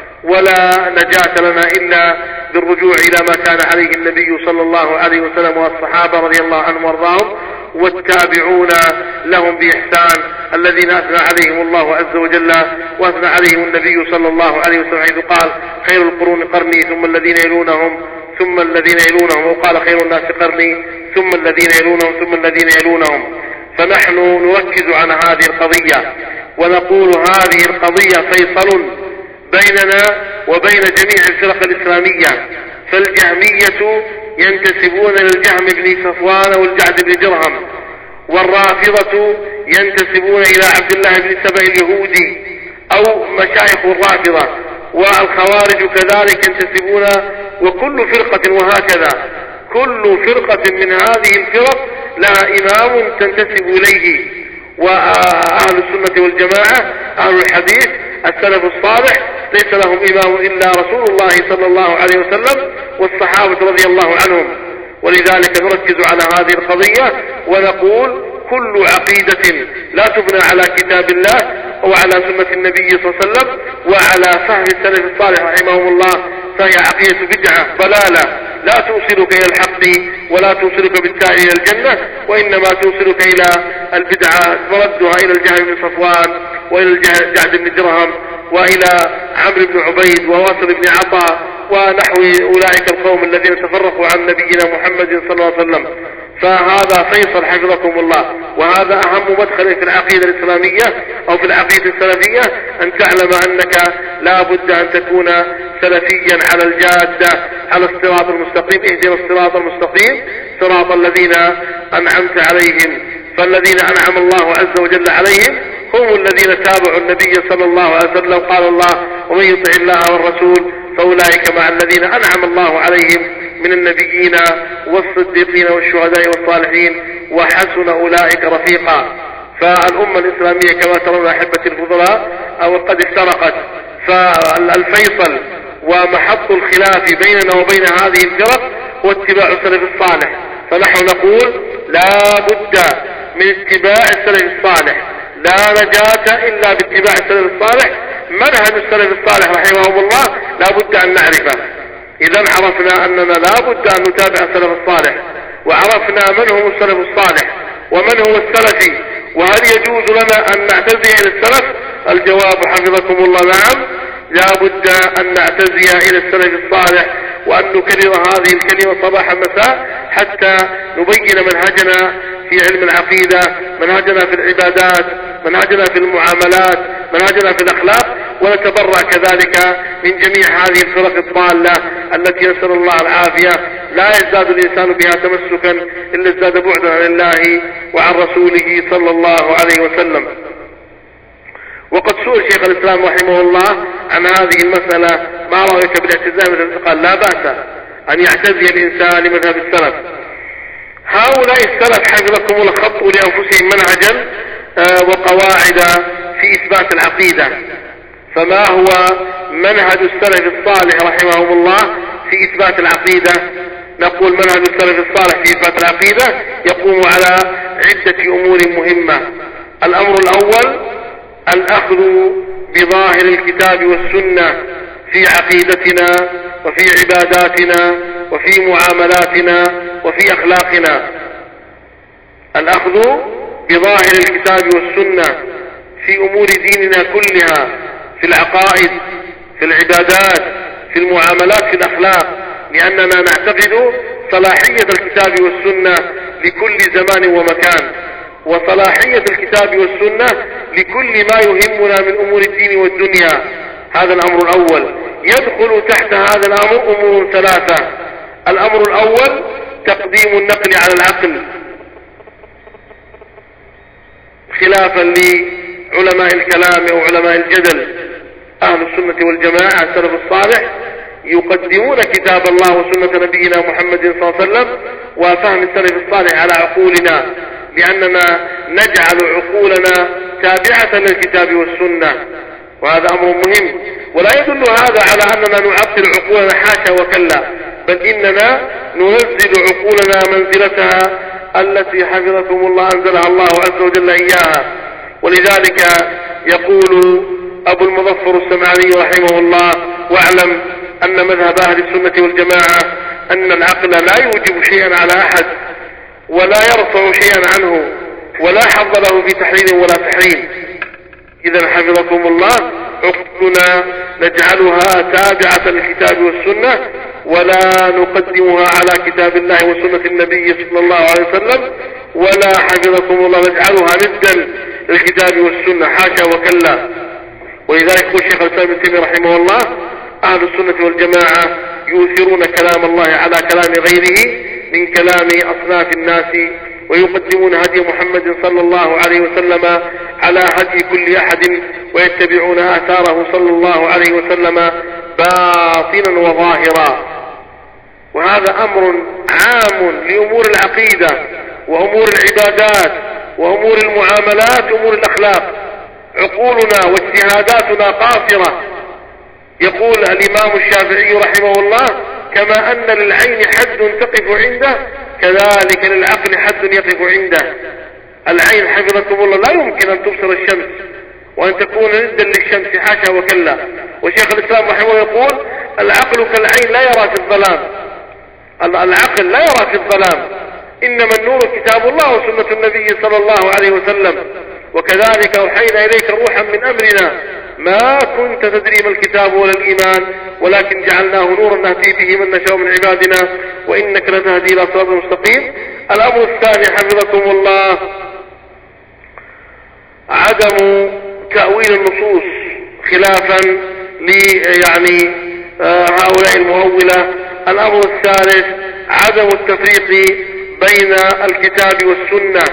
ولا نجاة لنا إلا بالرجوع إلى ما كان عليه النبي صلى الله عليه وسلم والصحابة رضي الله عنهم وارضاهم، والتابعون لهم بإحسان الذين أثنى عليهم الله عز وجل وأثنى عليهم النبي صلى الله عليه وسلم، حيث قال: خير القرون قرني ثم الذين يلونهم ثم الذين يلونهم، وقال: خير الناس قرني ثم الذين يلونهم ثم الذين يلونهم. فنحن نركز على هذه القضية ونقول: هذه القضية فيصل بيننا وبين جميع الفرق الإسلامية. فالجهمية ينتسبون للجهم بن صفوان والجعد بن درهم، والرافضة ينتسبون إلى عبد الله بن سبأ اليهودي أو مشايخ الرافضة، والخوارج كذلك ينتسبون، وكل فرقة وهكذا. كل فرقة من هذه الفرق لها إمام تنتسب إليه. وأهل السنة والجماعة أهل الحديث السلف الصالح ليس لهم إمام إلا رسول الله صلى الله عليه وسلم والصحابة رضي الله عنهم. ولذلك نركز على هذه القضية ونقول: كل عقيدة لا تبنى على كتاب الله أو على سنة النبي صلى الله عليه وسلم وعلى فهم السلف الصالح رحمهم الله فهي عقيدة بدعة ضلالة، لا توصلك إلى الحق ولا توصلك بالتالي إلى الجنة، وإنما توصلك إلى البدعة، مردها إلى الجهم بن صفوان وإلى الجعد بن درهم وإلى عمرو بن عبيد وواصل بن عطاء ونحو أولئك القوم الذين تفرقوا عن نبينا محمد صلى الله عليه وسلم. فهذا فيصل حفظكم الله، وهذا أهم مدخل في العقيدة الإسلامية أو في العقيدة السلفية، أن تعلم أنك لا بد أن تكون سلفيا على الجادة، على الصراط المستقيم. اهدنا الصراط المستقيم صراط الذين أنعمت عليهم. فالذين أنعم الله عز وجل عليهم هم الذين تابعوا النبي صلى الله عليه وسلم. قال الله: ومن يطع الله والرسول فأولئك مع الذين أنعم الله عليهم من النبيين والصديقين والشهداء والصالحين وحسن أولئك رفيقا. فالأمة الإسلامية كما ترون أحبتي الفضلاء أو قد افترقت، فالفيصل ومحط الخلاف بيننا وبين هذه الفرق هو اتباع السلف الصالح. فنحن نقول: لا بد من اتباع السلف الصالح، لا نجاة إلا باتباع السلف الصالح. منهج السلف الصالح رحمهم الله لا بد أن نعرفه. إذا عرفنا أننا لا بد أن نتابع السلف الصالح، وعرفنا من هم السلف الصالح ومن هو السلفي، وهل يجوز لنا أن نعتزي إلى السلف؟ الجواب حفظكم الله: نعم، لا بد أن نعتزي إلى السلف الصالح، وأن نكرر هذه الكلمة صباح مساء حتى نبين منهجنا في علم العقيدة، منهجنا في العبادات، منهجنا في المعاملات، منهجنا في الأخلاق، ونتبرأ كذلك من جميع هذه الفرق الضالة التي نسأل الله العافية. لا يزداد الإنسان بها تمسكا إلا ازداد بعدا عن الله وعن رسوله صلى الله عليه وسلم. وقد سئل شيخ الإسلام رحمه الله عن هذه المسألة: ما رأيك بالاعتزال؟ قال: لا بأس أن يعتزي الإنسان لمذهب السلف. هؤلاء السلف حفظكم الله خطوا لأنفسهم منهجا وقواعد في إثبات العقيدة. فما هو منهج السلف الصالح رحمهم الله في إثبات العقيدة؟ نقول: منهج السلف الصالح في إثبات العقيدة يقوم على عدة أمور مهمة. الأمر الأول: الأخذ بظاهر الكتاب والسنة في عقيدتنا وفي عباداتنا وفي معاملاتنا وفي أخلاقنا. الأخذ بظاهر الكتاب والسنة في أمور ديننا كلها، في العقائد، في العبادات، في المعاملات، في الأخلاق، لأننا نعتقد صلاحية الكتاب والسنة لكل زمان ومكان، وصلاحية الكتاب والسنة لكل ما يهمنا من أمور الدين والدنيا. هذا الأمر الأول. يدخل تحت هذا الأمر أمور ثلاثة. الأمر الأول: تقديم النقل على العقل، خلافا لعلماء الكلام أو علماء الجدل. أهل السنة والجماعة السلف الصالح يقدمون كتاب الله وسنة نبينا محمد صلى الله عليه وسلم وفهم السلف الصالح على عقولنا، لأننا نجعل عقولنا تابعة للكتاب والسنة، وهذا أمر مهم. ولا يدل هذا على أننا نعطل عقولنا، حاشا وكلا، بل إننا ننزل عقولنا منزلتها التي حفظكم الله أنزلها الله عز وجل إياها. ولذلك يقول أبو المظفر السمعاني رحمه الله: واعلم أن مذهب أهل السنة والجماعة أن العقل لا يوجب شيئا على أحد ولا يرفع شيئا عنه ولا حظ له في تحليل ولا تحريم. إذا حفظكم الله عقولنا نجعلها تابعة للكتاب والسنة ولا نقدمها على كتاب الله وسنة النبي صلى الله عليه وسلم، ولا حفظكم الله نجعلها ندا للكتاب والسنة، حاشا وكلا. ولذلك يقول الشيخ الإسلام ابن تيمية رحمه الله: أهل السنة والجماعة يؤثرون كلام الله على كلام غيره من كلام أصناف الناس، ويقدمون هدي محمد صلى الله عليه وسلم على هدي كل أحد، ويتبعون آثاره صلى الله عليه وسلم باطنا وظاهرا. وهذا أمر عام لأمور العقيدة وأمور العبادات وأمور المعاملات وأمور الأخلاق. عقولنا واجتهاداتنا قاصرة. يقول الإمام الشافعي رحمه الله: كما أن للعين حد تقف عنده كذلك للعقل حد يقف عنده. العين حفظكم الله لا يمكن أن تبصر الشمس وأن تكون ندا للشمس، حاشا وكلا. وشيخ الإسلام رحمه الله يقول: العقل كالعين لا يرى في الظلام. العقل لا يرى في الظلام، إنما النور كتاب الله وسنة النبي صلى الله عليه وسلم. وكذلك أوحينا إليك روحا من أمرنا ما كنت تدري ما الكتاب ولا الإيمان ولكن جعلناه نورا نهدي به من نشاء من عبادنا وإنك لتهدي إلى صراط مستقيم. الأمر الثاني حفظكم الله عدم تأويل النصوص خلافا ل يعني هؤلاء المؤولة. الأمر الثالث عدم التفريق بين الكتاب والسنة،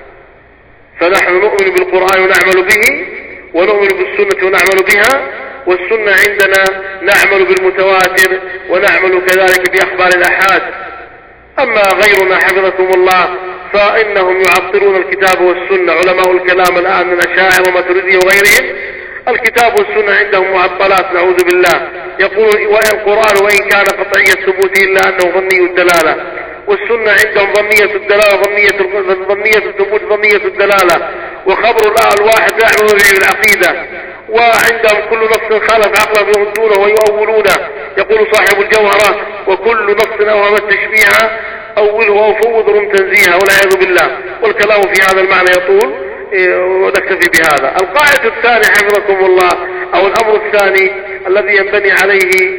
فنحن نؤمن بالقرآن ونعمل به، ونؤمن بالسنة ونعمل بها، والسنة عندنا نعمل بالمتواتر ونعمل كذلك بأخبار الأحاد. أما غيرنا حفظكم الله فإنهم يعطلون الكتاب والسنة. علماء الكلام الآن من الأشاعرة وماتريدية وغيرهم الكتاب والسنة عندهم معطلات نعوذ بالله. يقول: وإن القرآن وإن كان قطعي الثبوت إلا أنه ظني الدلالة، والسنة عندهم ظنية الدلالة ظنية ظنية الثبوت ظنية الدلالة، وخبر الواحد لا يعملون به بالعقيدة. وعندهم كل نص خالف عقله يردونه ويؤولونه. يقول صاحب الجوهرة: وكل نص أوهم التشبيه أوله وفوض رم تنزيها، والعياذ بالله. والكلام في هذا المعنى يطول ونكتفي بهذا. القاعدة الثانية حفظكم الله أو الأمر الثاني الذي ينبني عليه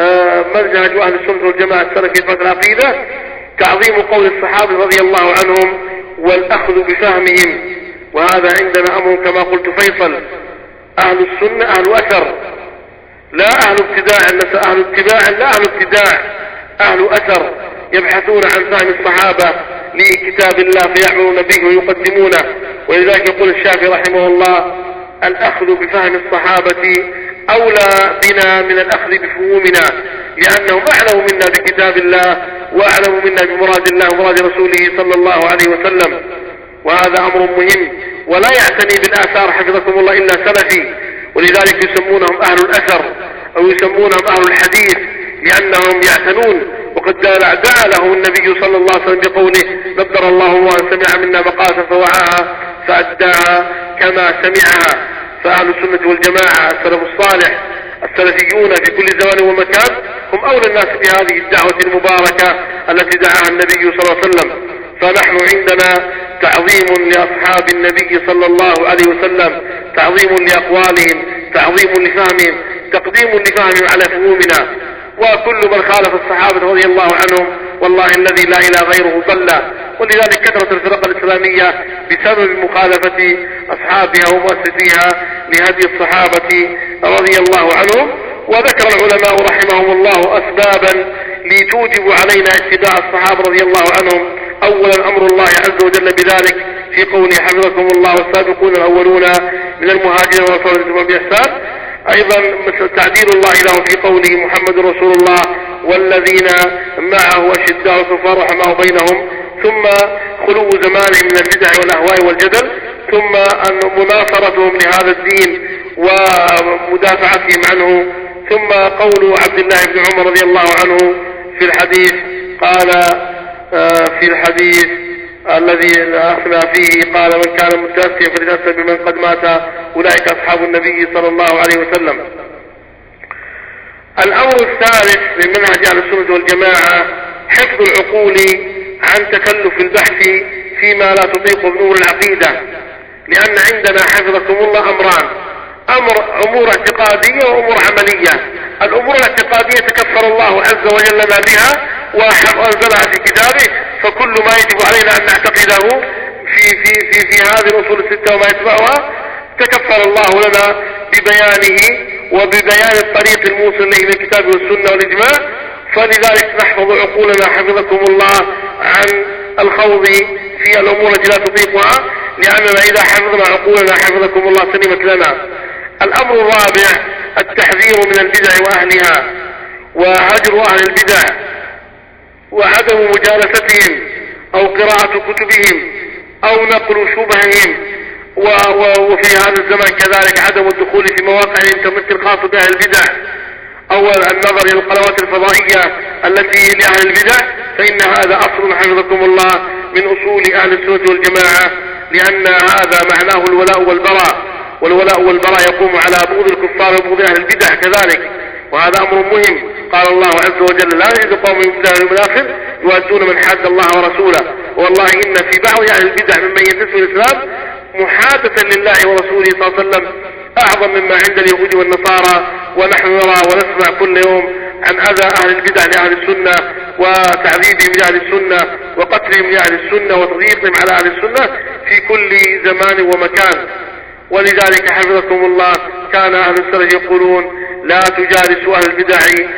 منهج أهل السنة والجماعة السلفي في العقيدة تعظيم قول الصحابة رضي الله عنهم والأخذ بفهمهم. وهذا عندنا أمر كما قلت فيصل. أهل السنة أهل أثر لا أهل ابتداع، أهل اتباع لا أهل ابتداع، أهل أثر يبحثون عن فهم الصحابة لكتاب الله فيعملون به ويقدمونه. ولذلك يقول الشافعي رحمه الله: الأخذ بفهم الصحابة أولى بنا من الأخذ بفهومنا، لأنهم أعلم منا بكتاب الله وأعلم منا بمراد الله ومراد رسوله صلى الله عليه وسلم. وهذا أمر مهم، ولا يعتني بالآثار حفظكم الله إلا سلفي. ولذلك يسمونهم أهل الأثر أو يسمونهم أهل الحديث، لأنهم يعتنون. وقد دعا لهم النبي صلى الله عليه وسلم بقوله: نذر الله وأن سمع منا مقاتا فوعاها فأداها كما سمعها. فأهل السنة والجماعة السلف الصالح السلفيون في كل زمان ومكان هم أولى الناس بهذه الدعوة المباركة التي دعاها النبي صلى الله عليه وسلم. فنحن عندنا تعظيم لأصحاب النبي صلى الله عليه وسلم، تعظيم لأقوالهم، تعظيم لفهمهم، تقديم لفهمهم على فهومنا. وكل من خالف الصحابة رضي الله عنهم والله الذي لا إله غيره ضل. ولذلك كثرت الفرق الإسلامية بسبب مخالفة أصحابها ومؤسسيها لهدي الصحابة رضي الله عنهم. وذكر العلماء رحمهم الله أسبابا لتوجب علينا اتباع الصحابة رضي الله عنهم. أولا أمر الله عز وجل بذلك في قوله حفظكم الله والسابقون الأولون من المهاجرين والأنصار بإحسان. أيضا تعديل الله لهم في قوله محمد رسول الله والذين معه أشداء الكفار رحماء بينهم. ثم خلو زمانهم من البدع والأهواء والجدل. ثم أن مناصرتهم لهذا الدين ومدافعتهم عنه. ثم قول عبد الله بن عمر رضي الله عنه في الحديث قال في الحديث الذي أثنى فيه قال من كان متأسيا فليتأسى بمن قد مات أولئك أصحاب النبي صلى الله عليه وسلم. الأمر الثالث من منهج أهل السنة والجماعة حفظ العقول عن تكلف البحث فيما لا تطيق بنور العقيدة، لأن عندنا حفظكم الله أمران: أمر أمور اعتقادية وأمور عملية. الأمور الاعتقادية تكفر الله عز وجل لنا بها وأنزلها في كتابه، فكل ما يجب علينا أن نعتقده في, في, في, في هذه الأصول الستة وما يتبعها تكفر الله لنا ببيانه وببيان الطريق الموصل إليه من الكتاب والسنة والإجماع. فلذلك نحفظ عقولنا حفظكم الله عن الخوض في الأمور التي لا تطيقها، لأننا إذا حفظنا عقولنا حفظكم الله سلمت لنا. الأمر الرابع التحذير من البدع وأهلها وهجر أهل البدع وعدم مجالستهم أو قراءة كتبهم أو نقل شبههم. وفي هذا الزمان كذلك عدم الدخول في مواقع الانترنت الخاصة بأهل البدع أو النظر إلى القنوات الفضائية التي لأهل البدع، فإن هذا أصل حفظكم الله من أصول أهل السنة والجماعة، لأن هذا معناه الولاء والبراء، والولاء والبراء يقوم على بغض الكفار وبغض أهل البدع كذلك، وهذا أمر مهم. قال الله عز وجل: لا يجد قوم يؤمنون باليوم الآخر يؤدون من حاد الله ورسوله. والله إن في بعض أهل البدع ممن ينتسب الإسلام محادثا لله ورسوله صلى الله عليه وسلم أعظم مما عند اليهود والنصارى، ونحن نرى ونسمع كل يوم عن أذى أهل البدع لأهل السنة وتعذيبهم لأهل السنة وقتلهم لأهل السنة وتضييقهم على أهل السنة في كل زمان ومكان. ولذلك حفظكم الله كان أهل السلف يقولون: لا تجالسوا أهل البدع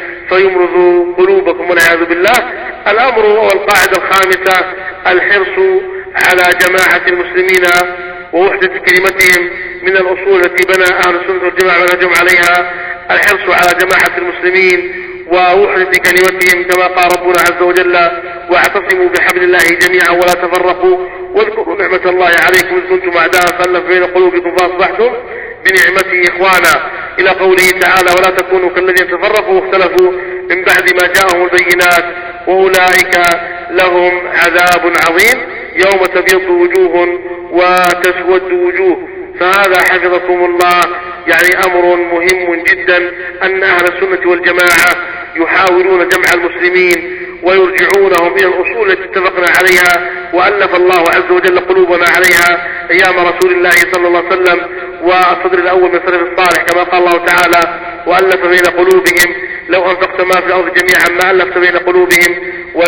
فيمرضوا قلوبكم والعياذ بالله. الأمر والقاعدة الخامسة الحرص على جماعة المسلمين ووحدة كلمتهم من الأصول التي بنى أهل السنة والجماعة منهجهم عليها. الحرص على جماعة المسلمين ووحدة كلمتهم كما قال ربنا عز وجل: واعتصموا بحبل الله جميعا ولا تفرقوا واذكروا نعمة الله عليكم إذ كنتم أعداء فألف بين قلوبكم فأصبحتم بنعمته إخوانا، إلى قوله تعالى: ولا تكونوا كالذين تفرقوا واختلفوا من بعد ما جاءهم البينات وأولئك لهم عذاب عظيم يوم تبيض وجوه وتسود وجوه. فهذا حفظكم الله يعني أمر مهم جدا، أن أهل السنة والجماعة يحاولون جمع المسلمين ويرجعونهم إلى الأصول التي اتفقنا عليها وألف الله عز وجل قلوبنا عليها أيام رسول الله صلى الله عليه وسلم والصدر الأول من سلف الصالح، كما قال الله تعالى: وألف بين قلوبهم لو أنفقت ما في الأرض جميعا ما ألفت بين قلوبهم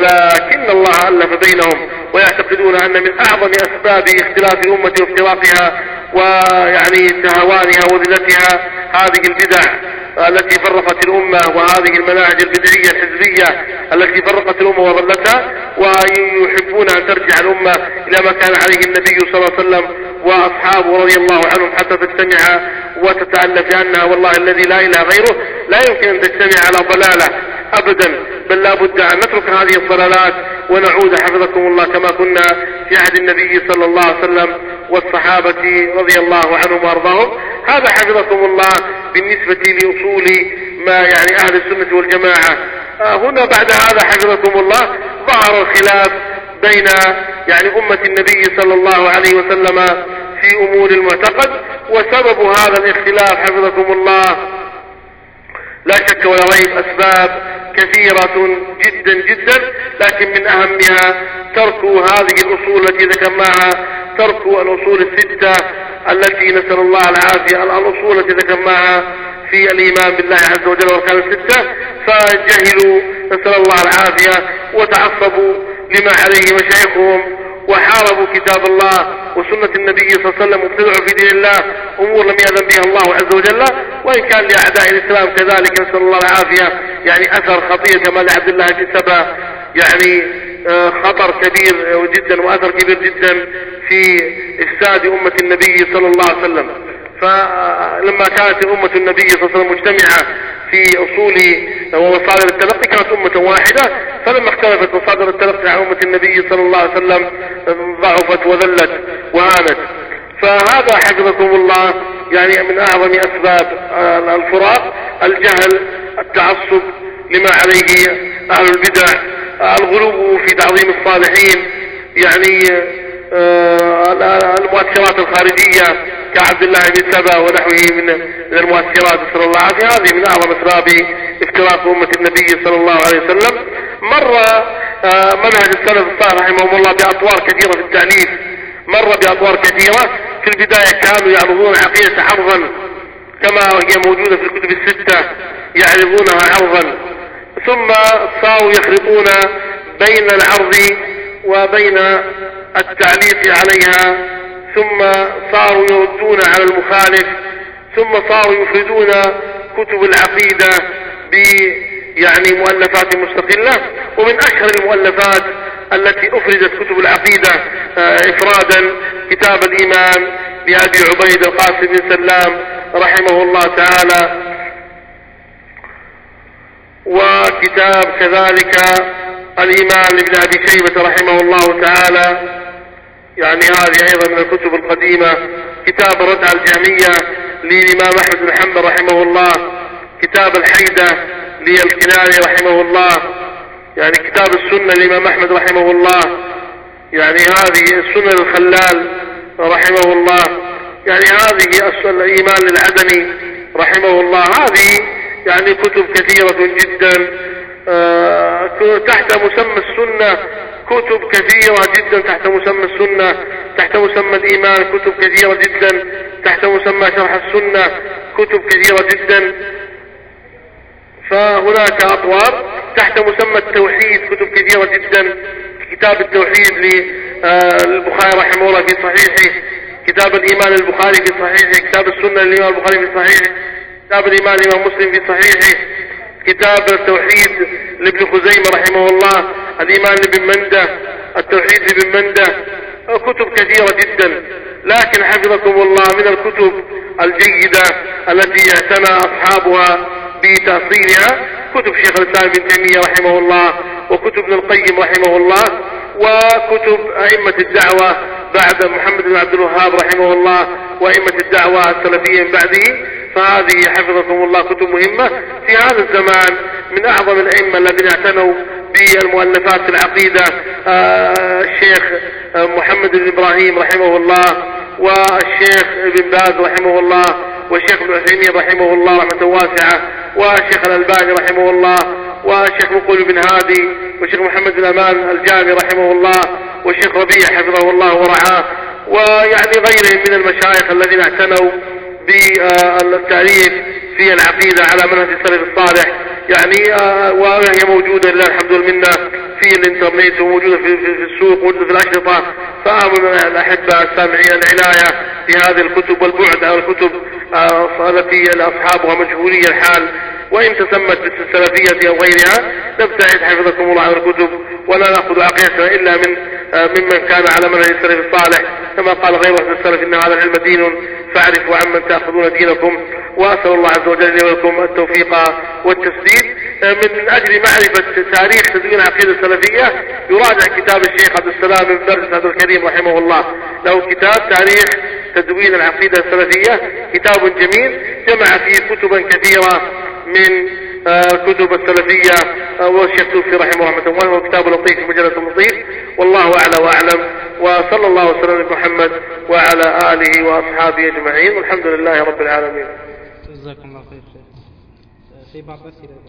ولكن الله ألف بينهم. ويعتقدون أن من أعظم أسباب اختلاف الأمة وافتراقها ويعني تهوانها وذلتها هذه البدع التي فرقت الأمة، وهذه المناهج البدعية الحزبية التي فرقت الأمة وضلتها، ويحبون أن ترجع الأمة إلى ما كان عليه النبي صلى الله عليه وسلم وأصحابه رضي الله عنهم حتى تجتمع وتتألف، لأنها والله الذي لا إله غيره لا يمكن أن تجتمع على ضلالة أبدا، بل لا بد أن نترك هذه الضلالات ونعود حفظكم الله كما كنا في عهد النبي صلى الله عليه وسلم والصحابة رضي الله عنهم وأرضاهم. هذا حفظكم الله بالنسبة لأصول ما يعني أهل السنة والجماعة. هنا بعد هذا حفظكم الله ظهر الخلاف بين يعني أمة النبي صلى الله عليه وسلم في أمور المعتقد، وسبب هذا الاختلاف حفظكم الله لا شك ولا ريب أسباب كثيرة جدا جدا، لكن من أهمها ترك هذه الأصول التي ذكرناها، ترك الأصول الستة التي نسأل الله العافية، الأصول التي ذكرناها في الإيمان بالله عز وجل والأركان الستة، فجهلوا نسأل الله العافية وتعصبوا لما عليه مشايخهم وحاربوا كتاب الله وسنة النبي صلى الله عليه وسلم وابتدعوا في دين الله أمور لم يأذن بها الله عز وجل، وإن كان لأعداء الإسلام كذلك نسأل الله العافية يعني أثر خطير كما لعبد الله بن سبا، يعني خطر كبير جدا وأثر كبير جدا في إفساد أمة النبي صلى الله عليه وسلم. فلما كانت أمة النبي صلى الله عليه وسلم مجتمعة في أصول ومصادر التلقي كانت أمة واحدة، فلما اختلفت مصادر التلقي عن أمة النبي صلى الله عليه وسلم ضعفت وذلت وهانت. فهذا حفظكم الله يعني من أعظم أسباب الفراق، الجهل، التعصب لما عليه أهل البدع، الغلو في تعظيم الصالحين، يعني المؤثرات الخارجية كعبد الله بن سبا ونحوه من المؤثرات صلى الله عليه وسلم. هذه من أعظم أسباب افتراق أمة النبي صلى الله عليه وسلم. مر منهج السلف الصالح رحمهم الله بأطوار كثيرة في التأليف، مر بأطوار كثيرة. في البداية كانوا يعرضون عقيدة عرضا كما هي موجودة في الكتب الستة، يعرضونها عرضا، ثم صاروا يخلطون بين العرض وبين التعليق عليها، ثم صاروا يردون على المخالف، ثم صاروا يفردون كتب العقيدة ب يعني مؤلفات مستقلة. ومن أشهر المؤلفات التي أفردت كتب العقيدة إفرادا كتاب الإيمان لأبي عبيد القاسم بن سلام رحمه الله تعالى، وكتاب كذلك الإيمان لابن أبي شيبة رحمه الله تعالى، يعني هذه أيضا من الكتب القديمة. كتاب الرد على الجهمية للإمام أحمد بن حنبل رحمه الله، كتاب الحيدة للكناني رحمه الله، يعني كتاب السنة للإمام أحمد رحمه الله، يعني هذه السنة الخلال رحمه الله، يعني هذه الإيمان للعدني رحمه الله. هذه يعني كتب كثيرة جدا تحت مسمى السنة، كتب كثيرة جدا تحت مسمى السنة، تحت مسمى الإيمان كتب كثيرة جدا، تحت مسمى شرح السنة كتب كثيرة جدا. فهناك أطوار تحت مسمى التوحيد كتب كثيرة جدا. كتاب التوحيد للبخاري رحمه الله في صحيحه، كتاب الإيمان للبخاري في صحيحه، كتاب السنة للإمام البخاري في صحيحه، كتاب الإيمان للإمام مسلم في صحيحه، كتاب التوحيد لابن خزيمة رحمه الله، الإيمان لابن منده، التوحيد لابن منده، كتب كثيرة جدا. لكن حفظكم الله من الكتب الجيدة التي اعتنى أصحابها بتأصيلها كتب شيخ الإسلام ابن تيمية رحمه الله، وكتب ابن القيم رحمه الله، وكتب أئمة الدعوة بعد محمد بن عبد الوهاب رحمه الله، وأئمة الدعوة السلفية من بعده. فهذه حفظكم الله كتب مهمة في هذا الزمان. من أعظم الأئمة الذين اعتنوا بالمؤلفات في العقيدة آه الشيخ آه محمد بن إبراهيم رحمه الله، والشيخ ابن باز رحمه الله، والشيخ ابن عثيمين رحمه الله رحمة واسعة، والشيخ الألباني رحمه الله، والشيخ مقبول بن هادي، والشيخ محمد بن أمان الجامي رحمه الله، والشيخ ربيع حفظه الله ورعاه، ويعني غيرهم من المشايخ الذين اعتنوا بالتعريف في العقيدة على منهج السلف الصالح. يعني وهي موجودة لله الحمد والمنة في الانترنت، وموجودة في, في, في السوق، وموجودة في الأشرطة. فآمن الأحبة السامعين العناية بهذه الكتب والبعد عن الكتب التي أصحابها مجهولي الحال وإن تسمت بالسلفية أو غيرها. نبتعد حفظكم الله عن الكتب ولا نأخذ عقيدتنا إلا من ممن كان على منهج السلف الصالح، كما قال غير واحد السلف إن هذا العلم دين فاعرفوا عمن تأخذون دينكم. وأسأل الله عز وجل لي ولكم التوفيق والتسديد. من أجل معرفة تاريخ تدوين العقيدة السلفية يراجع كتاب الشيخ عبد السلام بن برس عبد الكريم رحمه الله، له كتاب تاريخ تدوين العقيدة السلفية، كتاب جميل جمع فيه كتبا كثيرة من كتب السلفية، والشيخ توفي رحمه الله رحمه الله، وكتاب لطيف مجلد لطيف. والله أعلى وأعلم، وصلى الله وسلم على محمد وعلى آله وأصحابه أجمعين، والحمد لله رب العالمين. جزاكم الله خير. في بعض الأسئلة.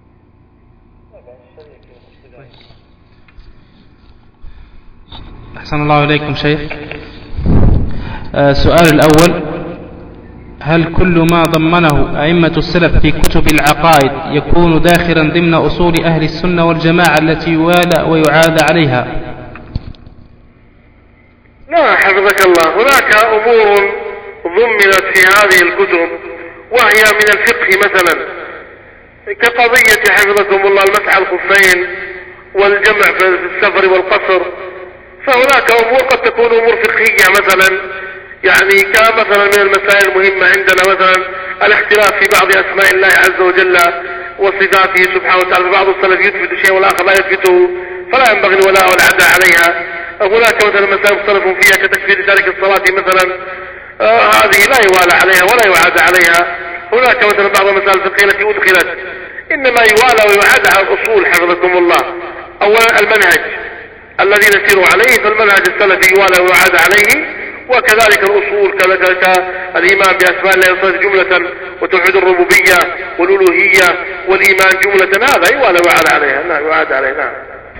أحسن الله إليكم شيخ. السؤال الأول: هل كل ما ضمنه أئمة السلف في كتب العقائد يكون داخلا ضمن أصول أهل السنة والجماعة التي يوالى ويعاد عليها؟ لا حفظك الله، هناك أمور ضمنت في هذه الكتب وهي من الفقه مثلا، كقضية حفظكم الله المسح على الخفين والجمع في السفر والقصر، فهناك أمور قد تكون أمور فقهية مثلا، يعني كمثلا من المسائل المهمة عندنا مثلا الاختلاف في بعض أسماء الله عز وجل وصفاته سبحانه وتعالى، بعض السلف يثبت شيء والآخر لا يثبته فلا ينبغي الولاء والعداء عليها. هناك مثلا مسائل مختلف فيها كتكفير تارك الصلاة مثلا، آه هذه لا يوالى عليها ولا يعاد عليها. هناك مثلا بعض المسائل الفقهية التي أدخلت إنما يوالى ويعاد على الأصول حفظكم الله. أولا المنهج الذي نسير عليه، فالمنهج السلفي يوالى ويعاد عليه، وكذلك الأصول كذلك الإيمان بأسماء الله وصفاته جملة، وتوحيد الربوبية والألوهية والإيمان جملة، هذا يوالى ويعاد عليها. نعم يعاد عليه. نعم.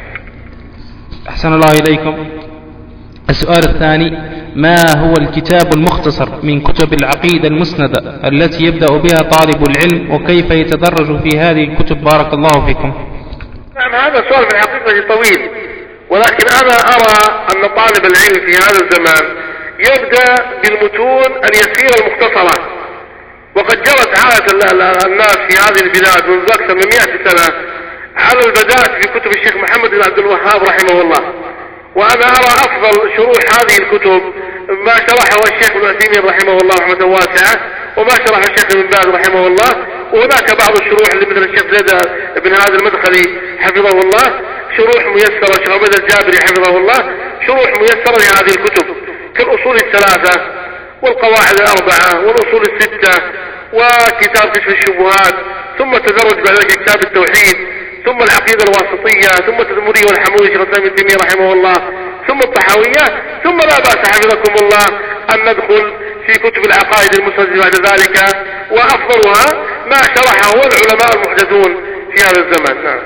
أحسن الله إليكم. السؤال الثاني: ما هو الكتاب المختصر من كتب العقيدة المسندة التي يبدأ بها طالب العلم، وكيف يتدرج في هذه الكتب بارك الله فيكم؟ نعم هذا سؤال في الحقيقة طويل، ولكن أنا أرى أن طالب العلم في هذا الزمان يبدأ بالمتون اليسيرة المختصرة، وقد جرت عادة الناس في هذه البلاد منذ أكثر من مئة سنة على البداء في كتب الشيخ محمد بن عبد الوهاب رحمه الله. وأنا أرى أفضل شروح هذه الكتب ما شرحه الشيخ ابن عثيمين رحمه الله رحمة واسعة، وما شرحه الشيخ ابن باز رحمه الله، وهناك بعض الشروح اللي مثل الشيخ زيد بن هذا المدخلي حفظه الله، شروح ميسرة، الشيخ عبيد الجابري حفظه الله، شروح ميسرة لهذه الكتب كالأصول الثلاثة والقواعد الأربعة والأصول الستة وكتاب كشف الشبهات، ثم تدرج بعد ذلك كتاب التوحيد، ثم العقيدة الواسطية، ثم التدمري والحمولي شيخ الإسلام ابن تيمية رحمه الله، ثم الطحاوية، ثم لا بأس حفظكم الله أن ندخل في كتب العقائد المسندة بعد ذلك، وأفضلها ما شرحه العلماء المحدثون في هذا الزمان. نعم.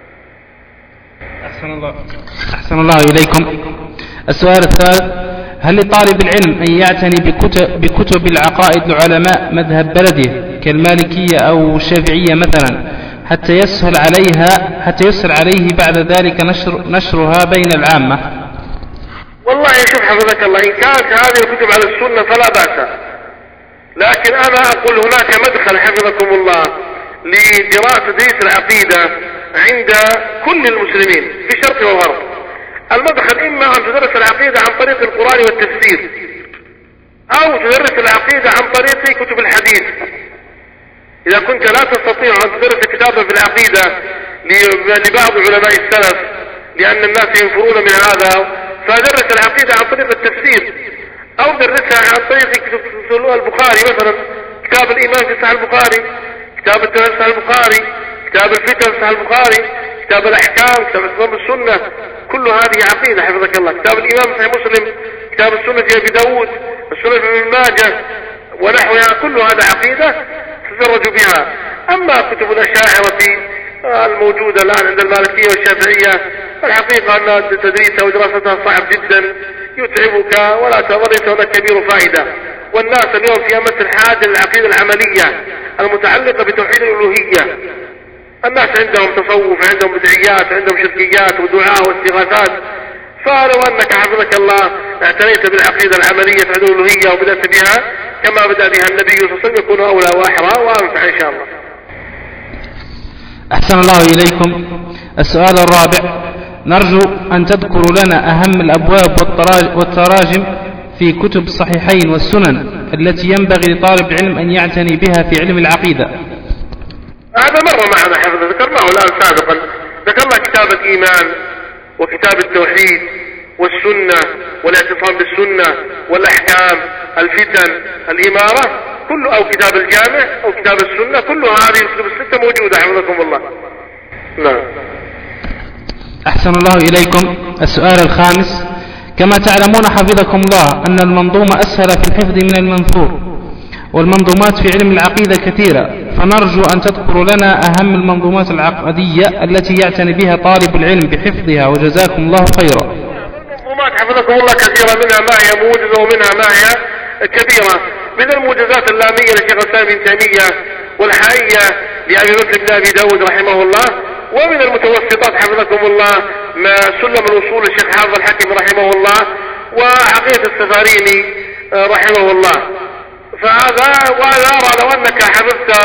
أحسن الله أحسن الله إليكم. السؤال الثالث: هل لطالب العلم أن يعتني بكتب, بكتب العقائد لعلماء مذهب بلده كالمالكية أو الشافعية مثلا، حتى يسهل عليها حتى يسهل عليه بعد ذلك نشر نشرها بين العامة؟ والله شوف حفظك الله، إن كانت هذه الكتب على السنة فلا بأس، لكن أنا أقول هناك مدخل حفظكم الله لدراسة تدريس العقيدة عند كل المسلمين في الشرق والغرب. المدخل إما أن تدرس العقيدة عن طريق القرآن والتفسير، أو تدرس العقيدة عن طريق كتب الحديث. إذا كنت لا تستطيع أن تدرس كتابا في العقيدة لبعض علماء السلف لأن الناس ينفرون من هذا، فدرس العقيدة عن طريق التفسير، أو درسها عن طريق كتب البخاري مثلا، كتاب الإيمان في صحيح البخاري، كتاب التوحيد في صحيح البخاري، كتاب الفتن في صحيح البخاري، كتاب الأحكام، كتاب الإسلام السنة، كل هذه عقيدة حفظك الله. كتاب الإيمان في صحيح مسلم، كتاب السنة في أبي داود، السنة في ابن ماجه ونحوها، كل هذا عقيدة تدرج بها. أما كتب الأشاعرة الموجودة الآن عند المالكية والشافعية، الحقيقة أن تدريسها ودراستها صعب جدا، يتعبك ولا تظن هناك كبير فائدة. والناس اليوم في أمس الحاجة للعقيدة العملية المتعلقة بتوحيد الألوهية. الناس عندهم تصوف، عندهم بدعيات، عندهم شركيات ودعاء واستغاثات. فلو أنك حفظك الله اعتنيت بالعقيدة العملية في الألوهية وبدأت بها كما بدأ بها النبي صلى الله عليه وسلم يكون أولى وأحرى وأنفع إن شاء الله. أحسن الله إليكم. السؤال الرابع: نرجو أن تذكروا لنا أهم الأبواب والتراجم في كتب الصحيحين والسنن التي ينبغي لطالب العلم أن يعتني بها في علم العقيدة. هذا مرة معنا حفظ ذكرناه الآن سابقا، ذكرنا كتاب الإيمان وكتاب التوحيد والسنة والاعتصام بالسنة والأحكام، الفتن، الإمارة، كل أو كتاب الجامع أو كتاب السنة، كل هذه الكتب الستة موجودة حفظكم الله. نعم. أحسن الله إليكم. السؤال الخامس: كما تعلمون حفظكم الله أن المنظومة أسهل في الحفظ من المنثور، والمنظومات في علم العقيدة كثيرة، فنرجو أن تذكروا لنا أهم المنظومات العقدية التي يعتني بها طالب العلم بحفظها، وجزاكم الله خيرا. المنظومات حفظكم الله كثيرة، منها ما هي موجزة ومنها ما هي كبيرة. من الموجزات اللامية لشيخ الإسلام ابن تيمية، والحائية لأبي بكر بن أبي داود رحمه الله، ومن المتوسطات حفظكم الله ما سلم الوصول للشيخ حافظ الحكيم رحمه الله، وعقيدة السفاريني رحمه الله. فهذا وأنا أرى لو أنك حفظت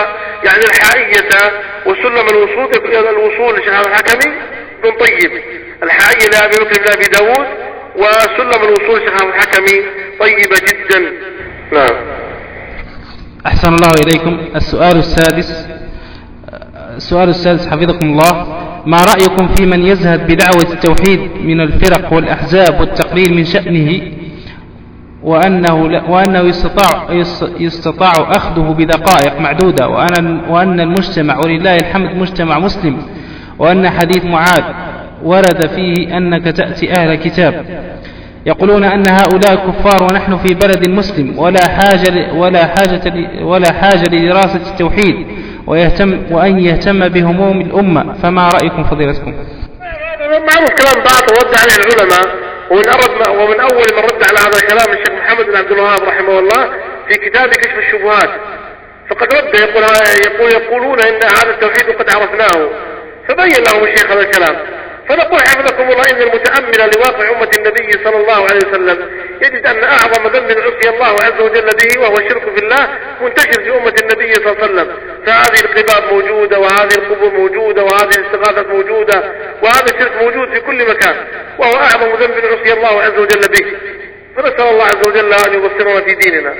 يعني الحائية وسلم الوصول الوصول لشهاب الحكمي بن طيب، الحائية لأبي بكر بن أبي داود وسلم الوصول لشهاب الحكمي طيبة جدا. نعم. أحسن الله إليكم. السؤال السادس السؤال السادس حفظكم الله: ما رأيكم في من يزهد بدعوة التوحيد من الفرق والأحزاب والتقليل من شأنه، وأنه, وأنه يستطاع, يستطاع أخذه بدقائق معدودة، وأن, وأن المجتمع ولله الحمد مجتمع مسلم، وأن حديث معاذ ورد فيه أنك تأتي أهل كتاب، يقولون أن هؤلاء كفار ونحن في بلد مسلم ولا حاجة, ولا حاجة, ولا حاجة لدراسة التوحيد ويهتم وأن يهتم بهموم الأمة، فما رأيكم فضيلتكم؟ معروف كلام باطل رد عليه العلماء، ومن, أرد ومن أول من رد على هذا الكلام الشيخ محمد بن عبد الوهاب رحمه الله في كتاب كشف الشبهات، فقد رد يقول, يقول يقولون إن هذا التوحيد قد عرفناه، فبين لهم الشيخ هذا الكلام. فنقول حفظكم الله إن المتأمل لواقع أمة النبي صلى الله عليه وسلم يجد أن أعظم ذنب عصي الله عز وجل به وهو الشرك في الله منتشر في أمة النبي صلى الله عليه وسلم، فهذه القباب موجودة وهذه القبور موجودة وهذه الاستغاثات موجودة وهذا الشرك موجود في كل مكان، وهو أعظم ذنب عصي الله عز وجل به، فنسأل الله عز وجل أن يبصرنا في ديننا.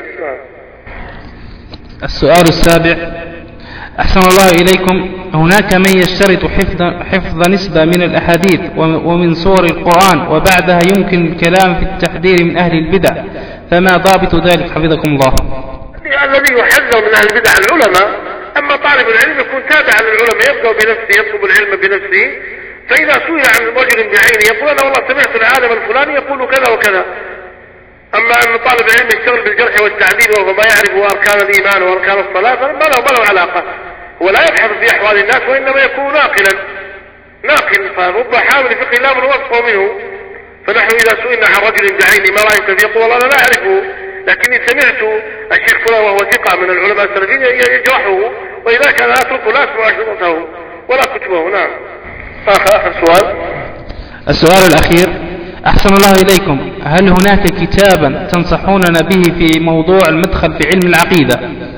السؤال السابع: أحسن الله إليكم، هناك من يشترط حفظ, حفظ نسبة من الأحاديث ومن سور القرآن وبعدها يمكن الكلام في التحذير من أهل البدع، فما ضابط ذلك حفظكم الله؟ الذي يحذر من أهل البدع العلماء، أما طالب العلم يكون تابعا للعلماء، يبدأ بنفسه يطلب العلم بنفسه، فإذا سئل عن رجل بعينه يقول أنا والله سمعت العالم الفلاني يقول كذا وكذا. أما أن طالب العلم يشتغل بالجرح والتعديل وهو ما يعرف أركان الإيمان وأركان الصلاة فما له ما له علاقة، ولا يبحث في أحوال الناس وإنما يكون ناقلا ناقل، فرب حامل فقه لا من وصفه منه. فنحن إذا سئلنا عن رجل بعينه ما رأيك فيه يقول والله أنا لا أعرفه، لكني سمعت الشيخ فلان وهو ثقة من العلماء السلفيين يجرحه، ولذلك أنا أتركه لا أسمع شرطه ولا كتبه. نعم. آخر, آخر سؤال. السؤال الأخير: أحسن الله إليكم، هل هناك كتابا تنصحوننا به في موضوع المدخل في علم العقيدة؟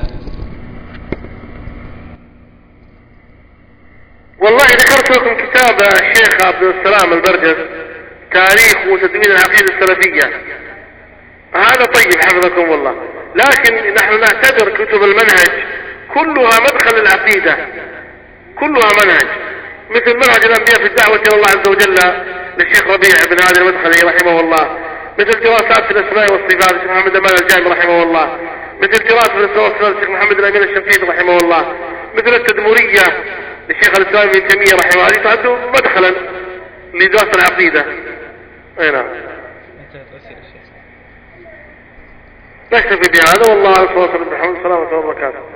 والله ذكرت لكم كتاب الشيخ عبد السلام البرجس تاريخ وتدوين العقيدة السلفية، هذا طيب حفظكم الله، لكن نحن نعتبر كتب المنهج كلها مدخل العقيدة، كلها منهج، مثل منهج الأنبياء في الدعوة إلى الله عز وجل للشيخ ربيع بن هادي المدخلي رحمه الله، مثل دراسات في الأسماء والصفات للشيخ محمد أمان الجامي رحمه الله، مثل دراسة في الأسماء والصفات للشيخ محمد الأمين الشنقيطي رحمه الله، مثل التدمرية للشيخ الإسلام ابن تيمية رحمه الله، تعد مدخلا لدراسة العقيدة. أي نعم. نكتفي بهذا والله على صلى الله عليه وسلم. الحمد لله والسلام وبركاته.